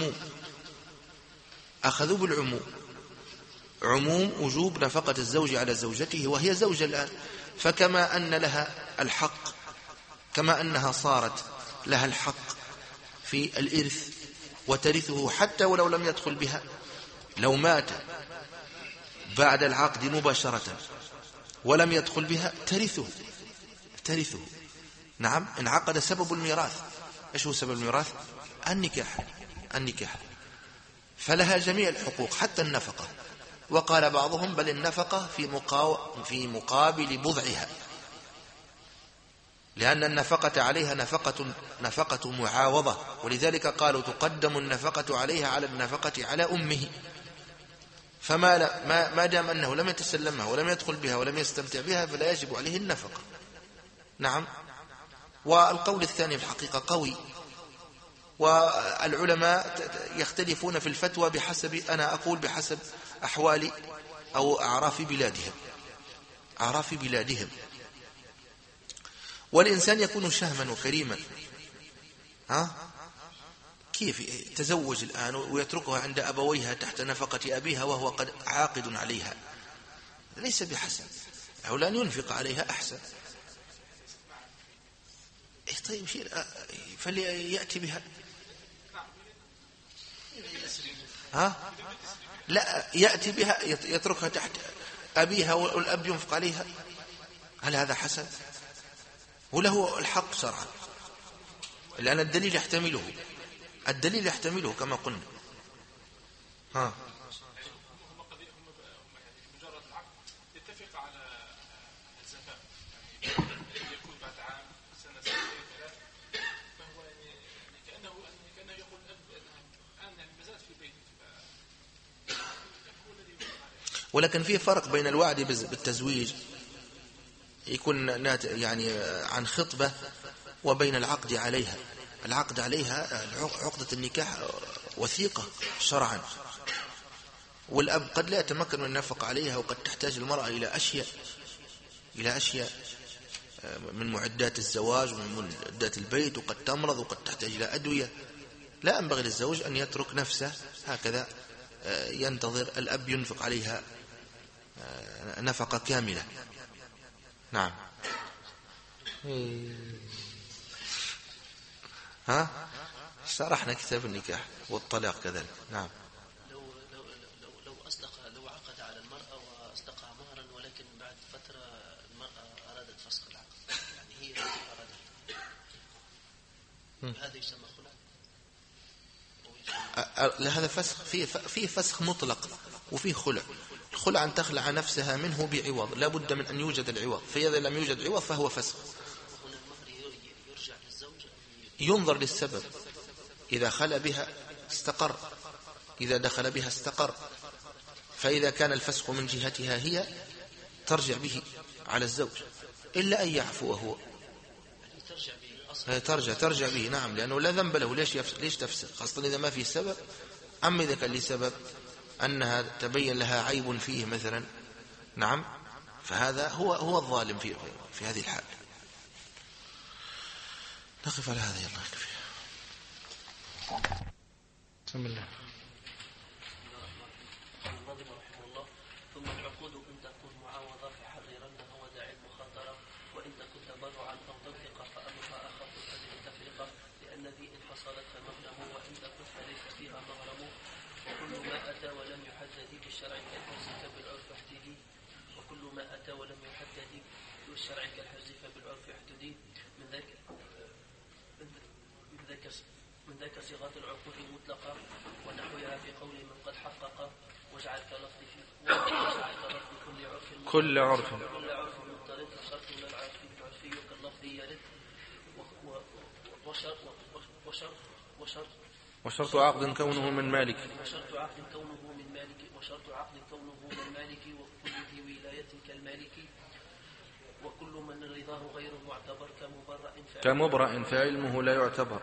بالعموم، عموم وجوب نفقة الزوج على زوجته وهي زوجة الآن، فكما أن لها الحق، كما أنها صارت لها الحق في الإرث وترثه حتى ولو لم يدخل بها، لو مات بعد العقد مباشرة ولم يدخل بها ترثه. نعم. انعقد سبب الميراث. ايش هو سبب الميراث؟ النكاح، فلها جميع الحقوق حتى النفقة. وقال بعضهم بل النفقة في مقابل بضعها، لأن النفقة عليها نفقة معاوضة، ولذلك قالوا تقدم النفقة عليها على النفقة على أمه. فما دام أنه لم يتسلمها ولم يدخل بها ولم يستمتع بها فلا يجب عليه النفقة. نعم. والقول الثاني في الحقيقة قوي، والعلماء يختلفون في الفتوى بحسب أحوال أو أعراف بلادهم. والإنسان يكون شهما وكريما كيف تزوج الآن ويتركها عند أبويها تحت نفقة أبيها وهو قد عاقد عليها؟ ليس بحسن، أو لأن ينفق عليها أحسن. طيب فليأتي بها. لا، يأتي بها يتركها تحت أبيها والأب ينفق عليها، هل هذا حسن؟ وله الحق شرعا، لأن الدليل يحتمله كما قلنا. مجرد العقد يتفق على الزكاة، يكون بعد عام سنة سنتين ثلاث، فهو كأنه يقول الأب أنا ما زالت في بيتي، هو الذي يوافق عليه. ولكن في فرق بين الوعد بالتزويج يكون يعني عن خطبة وبين العقد عليها. العقد عليها عقدة النكاح وثيقة شرعا، والأب قد لا يتمكن من النفقة عليها، وقد تحتاج المرأة إلى أشياء من معدات الزواج ومن معدات البيت، وقد تمرض وقد تحتاج إلى أدوية. لا ينبغي للزوج أن يترك نفسه هكذا ينتظر الأب ينفق عليها نفقة كاملة. نعم. شرحنا كتاب النكاح والطلاق كذلك. نعم. لو عقد على المرأة وأصدقها مهرا، ولكن بعد فترة المرأة أرادت فسخ العقد، يعني هي التي أرادت، هذا يسمى خلع؟ هذا فسخ، فيه فسخ مطلق وفيه خلع. الخلع أن تخلع نفسها منه بعوض، لا بد من أن يوجد العوض، فإذا لم يوجد عوض فهو فسخ. ينظر للسبب، إذا خلى بها استقر، إذا دخل بها استقر، فإذا كان الفسخ من جهتها هي ترجع به على الزوج، إلا أن يعفو هو ترجع به. نعم، لأنه لا ذنب له، ليش تفسخ، خاصة إذا ما فيه سبب. أما إذا كان لسبب أنها تبين لها عيب فيه مثلا، نعم، فهذا هو الظالم في هذه الحال. نقف على هذا، يلا يكفي. بسم الله. الناظم رحمه الله: ثم العقود إن تكون معاوضة فحررنها ودع المخاطرة، وإن تكن تبرعا أو تنفقة فأمرها أخف الأجر تفرقة، لأن ذي إن حصلت فمغنم، وإن تكن فليس فيها مغرم. وكل ما أتى ولم يحدد بالشرع كالحرز بالعرف احتدي، وكل ما أتى ولم يحدد بالشرع كالحرز بالعرف احتدي. من ذاك صيغة العقود مطلقة، ونحوها في قول من قد حقق، واجعل كلفظ كل عرف مضطرد، شرط من العرفي كاللفظ يرد، وشرط عقد كونه من مالك، وشرط عقد كونه من مالك، وكل ذي ولاية كالمالك، وكل من رضاه غير معتبر كمبرأ فعلمه لا يعتبر،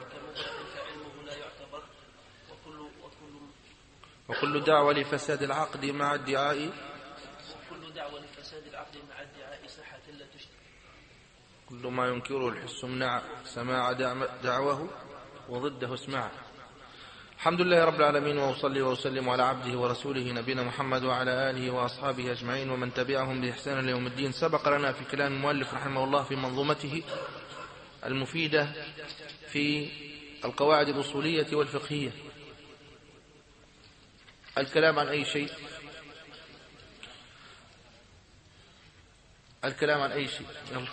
وكل دعوة لفساد العقد مع ادعاء صحة لا تشتري، كل ما ينكره الحس منع سماع دعوه وضده اسمع. الحمد لله رب العالمين، وأصلي وأسلم على عبده ورسوله نبينا محمد وعلى آله وأصحابه أجمعين ومن تبعهم بإحسان ليوم الدين. سبق لنا في كلام المؤلف رحمه الله في منظومته المفيدة في القواعد الأصولية والفقهية الكلام عن أي شيء، يلا.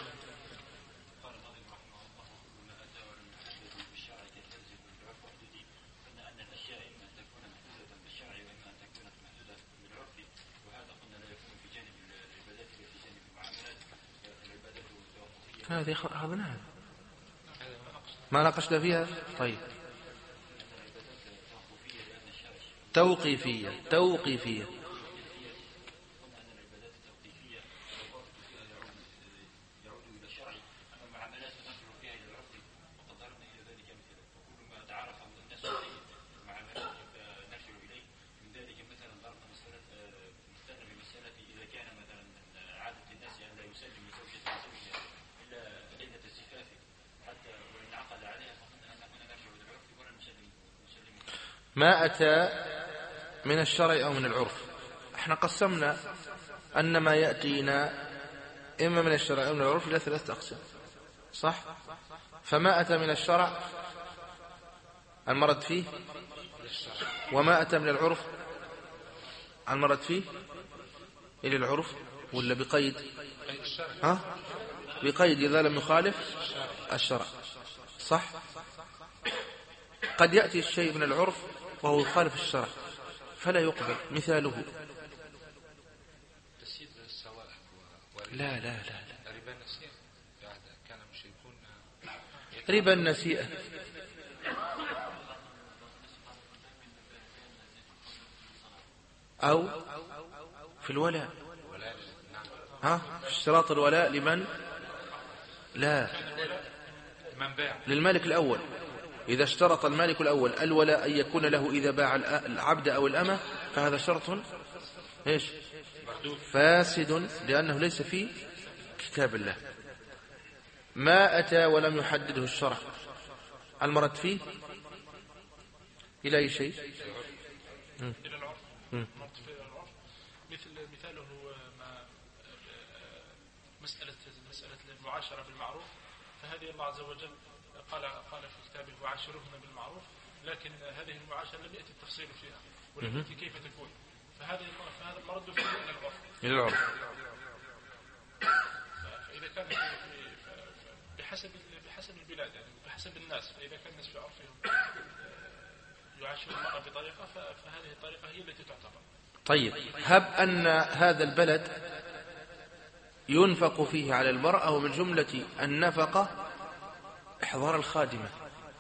هذه أخذناها ما ناقشنا فيها. طيب، توقيفية ما أتى من الشرع أو من العرف. احنا قسمنا أن ما يأتينا إما من الشرع أو من العرف إلى 3 أقسام، صح؟ فما أتى من الشرع المرد فيه، وما أتى من العرف المرد فيه إلى العرف، ولا بقيد؟ بقيد إذا لم يخالف الشرع، صح؟ قد يأتي الشيء من العرف وهو يخالف الشرع فلا يقبل. مثاله لا لا لا لا ربا النسيئة أو في الولاء، في اشتراط الولاء لمن؟ لا، للمالك الأول. إذا اشترط المالك الأول الولاء أن يكون له إذا باع العبد أو الأمة فهذا شرط إيش؟ فاسد، لأنه ليس في كتاب الله. ما أتى ولم يحدده الشرع المرد فيه إلى أي شيء؟ إلى العرف. مثاله مسألة المعاشرة بالمعروف، فهذه الله عز وجل قال في كتابه وعاشرهن بالمعروف، لكن هذه المعاشرة لم يأتي التفصيل فيها ولم يأتي كيف تكون، فهذا المرد فيه إلى العرف. فإذا كان بحسب البلاد، يعني بحسب الناس، فإذا كان الناس في عرفهم يعاشرون المرأة بطريقة فهذه الطريقة هي التي تعتبر. طيب، هب أن هذا البلد ينفق فيه على المرأة، ومن جملة النفقة إحضار الخادمة.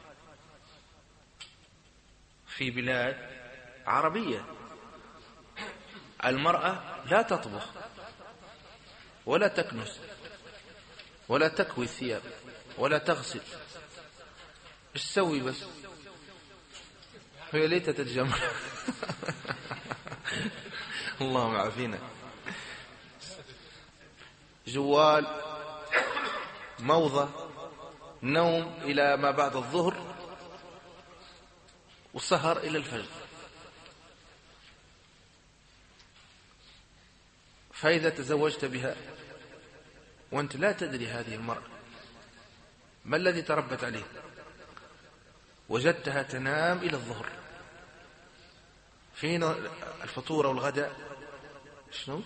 في بلاد عربية المرأة لا تطبخ ولا تكنس ولا تكوي الثياب ولا تغسل، ايش تسوي؟ بس هي ليت تتجمع. اللهم عافينا. جوال، موضة، نوم إلى ما بعد الظهر، وسهر إلى الفجر. فإذا تزوجت بها وأنت لا تدري هذه المرأة ما الذي تربت عليه، وجدتها تنام إلى الظهر، فين الفطور والغداء؟ شنو؟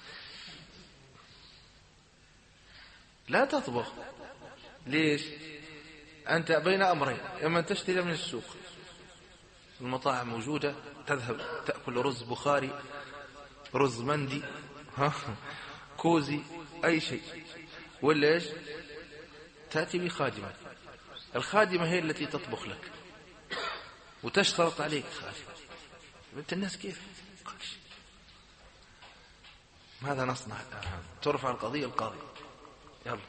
لا تطبخ. ليش؟ أنت بين أمرين، إما تشتري من السوق، المطاعم موجودة، تذهب تأكل رز بخاري، رز مندي، كوزي، أي شيء، ولا إيش؟ تأتي بخادمة. الخادمة هي التي تطبخ لك وتشترط عليك خادمة. أنت الناس كيف؟ ماذا نصنع؟ ترفع القضية القاضي. يلا.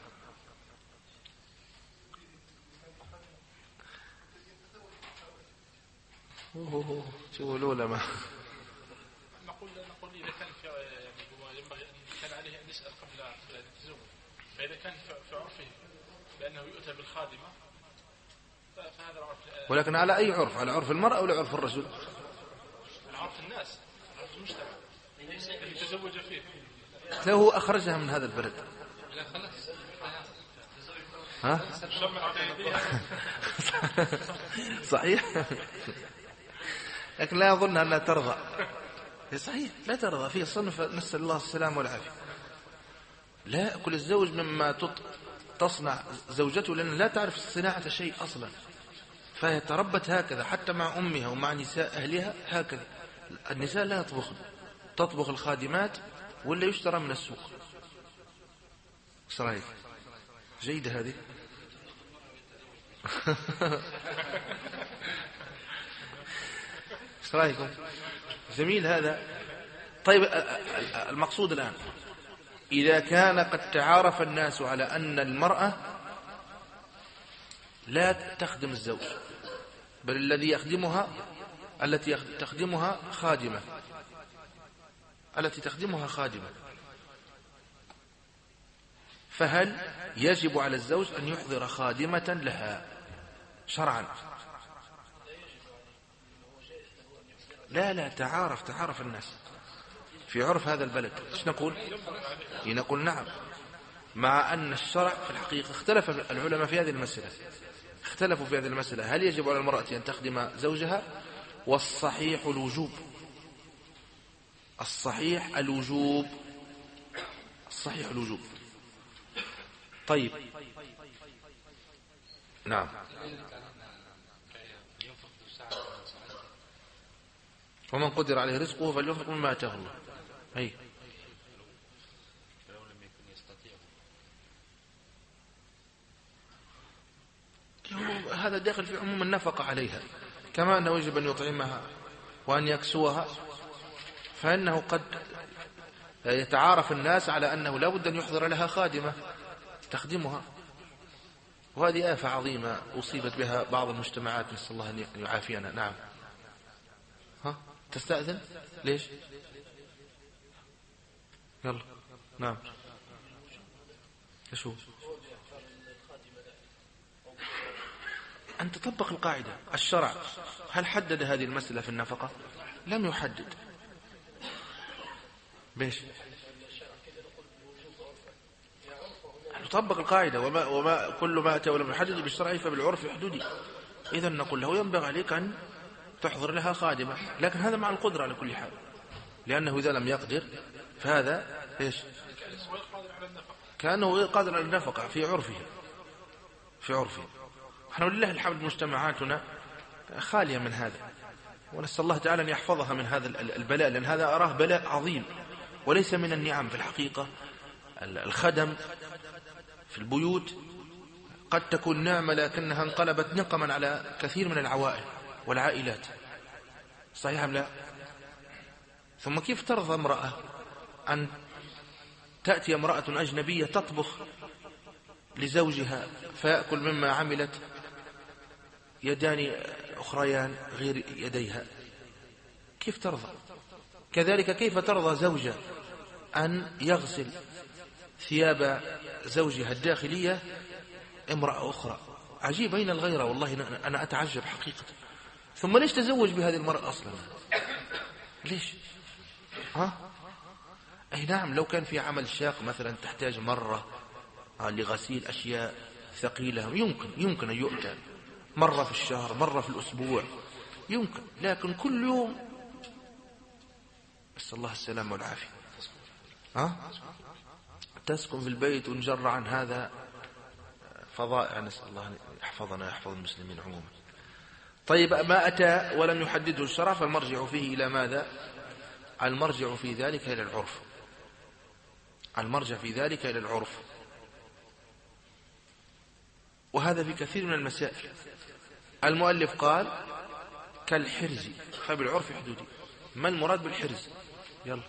شو لولا ما نقول إذا كان في هو ينبغي أن كان عليه أن يسأل قبل التزوج، فإذا كان في عرفه بأنه يؤتى بالخادمة فهذا العرف. ولكن على أي عرف؟ على عرف المرأة ولا عرف الرجل؟ على عرف الناس، عرف المجتمع الذي تزوج فيه. لو أخرجها من هذا البلد. صحيح. لكن لا أظن أنها ترضى. صحيح لا ترضى. في صنف نسأل الله السلام والعافية. لا أكل الزوج مما تصنع زوجته، لأن لا تعرف صناعة شيء أصلا، فهي تربت هكذا حتى مع أمها ومع نساء أهلها هكذا. النساء لا يطبخن، تطبخ الخادمات ولا يشترى من السوق. ايش رايك؟ جيدة هذه. ايش رايكم؟ جميل هذا. طيب، المقصود الآن إذا كان قد تعارف الناس على أن المرأة لا تخدم الزوج، بل التي تخدمها خادمة، فهل يجب على الزوج أن يحضر خادمة لها شرعا؟ لا تعارف الناس في عرف هذا البلد. ايش نقول؟ نقول نعم، مع أن الشرع في الحقيقة اختلف العلماء في هذه المسألة، اختلفوا في هذه المسألة، هل يجب على المرأة أن تخدم زوجها؟ والصحيح الوجوب، الصحيح الوجوب. طيب نعم. ومن قدر عليه رزقه فلينفق مما آتاه الله. أي هذا داخل في عموم النفقة عليها، كما أنه يجب أن يطعمها وأن يكسوها، فإنه قد يتعارف الناس على أنه لا بد أن يحضر لها خادمة تخدمها، وهذه آفة عظيمة أصيبت بها بعض المجتمعات، نسأل الله أن يعافينا. نعم. تستأذن؟ ليش؟ يلا. نعم. شو؟ أن تطبق القاعدة. الشرع هل حدد هذه المسألة في النفقة؟ لم يحدد. بيش؟ نطبق القاعدة، وما كل ما أتى ولم يحدد بالشرع فبالعرف حدودي. إذا نقول له ينبغي عليك أن تحضر لها خادمة، لكن هذا مع القدرة على كل حال، لأنه إذا لم يقدر فهذا إيش؟ كأنه قادر على النفقة في عرفه. نحن لله الحمد مجتمعاتنا خالية من هذا، ونسأل الله تعالى أن يحفظها من هذا البلاء، لأن هذا أراه بلاء عظيم وليس من النعم في الحقيقة. الخدم في البيوت قد تكون نعمة لكنها انقلبت نقما على كثير من العوائل والعائلات. صحيح أم لا؟ ثم كيف ترضى امرأة أن تأتي امرأة أجنبية تطبخ لزوجها فيأكل مما عملت يدان أخريان غير يديها؟ كيف ترضى؟ كذلك كيف ترضى زوجة أن يغسل ثياب زوجها الداخلية امرأة أخرى؟ عجيب، أين الغيرة؟ والله أنا أتعجب حقيقة. ثم ليش تزوج بهذه المرأة أصلا؟ ليش؟ أي نعم، لو كان في عمل شاق مثلا تحتاج مرة لغسيل أشياء ثقيلة يمكن أن يؤتى مرة في الشهر، مرة في الأسبوع، يمكن، لكن كل يوم نسأل الله السلامة والعافية. تسكن في البيت ونجر عن هذا فضائع، نسأل الله أن يحفظنا ويحفظ المسلمين عموما. طيب، ما أتى ولم يحدده الشرع فالمرجع فيه إلى ماذا؟ المرجع في ذلك إلى العرف. المرجع في ذلك إلى العرف، وهذا في كثير من المسائل. المؤلف قال كالحرز فبالعرف حدودي. ما المراد بالحرز؟ يلا.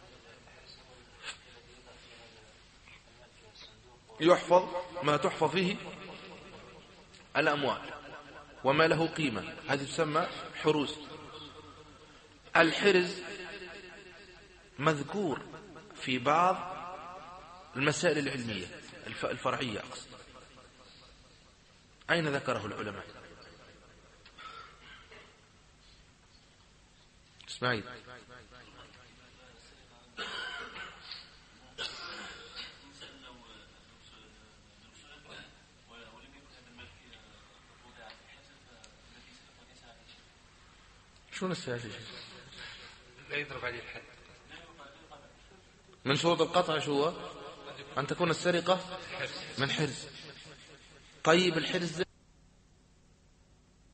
يحفظ ما تحفظ فيه الأموال وما له قيمة، هذه تسمى حروز. الحرز مذكور في بعض المسائل العلمية الفرعية أقصد. أين ذكره العلماء؟ اسمعي. شو نسيت؟ لا يضرب عليه الحد. من شروط القطع شو هو؟ أن تكون السرقة من حرز. طيب الحرز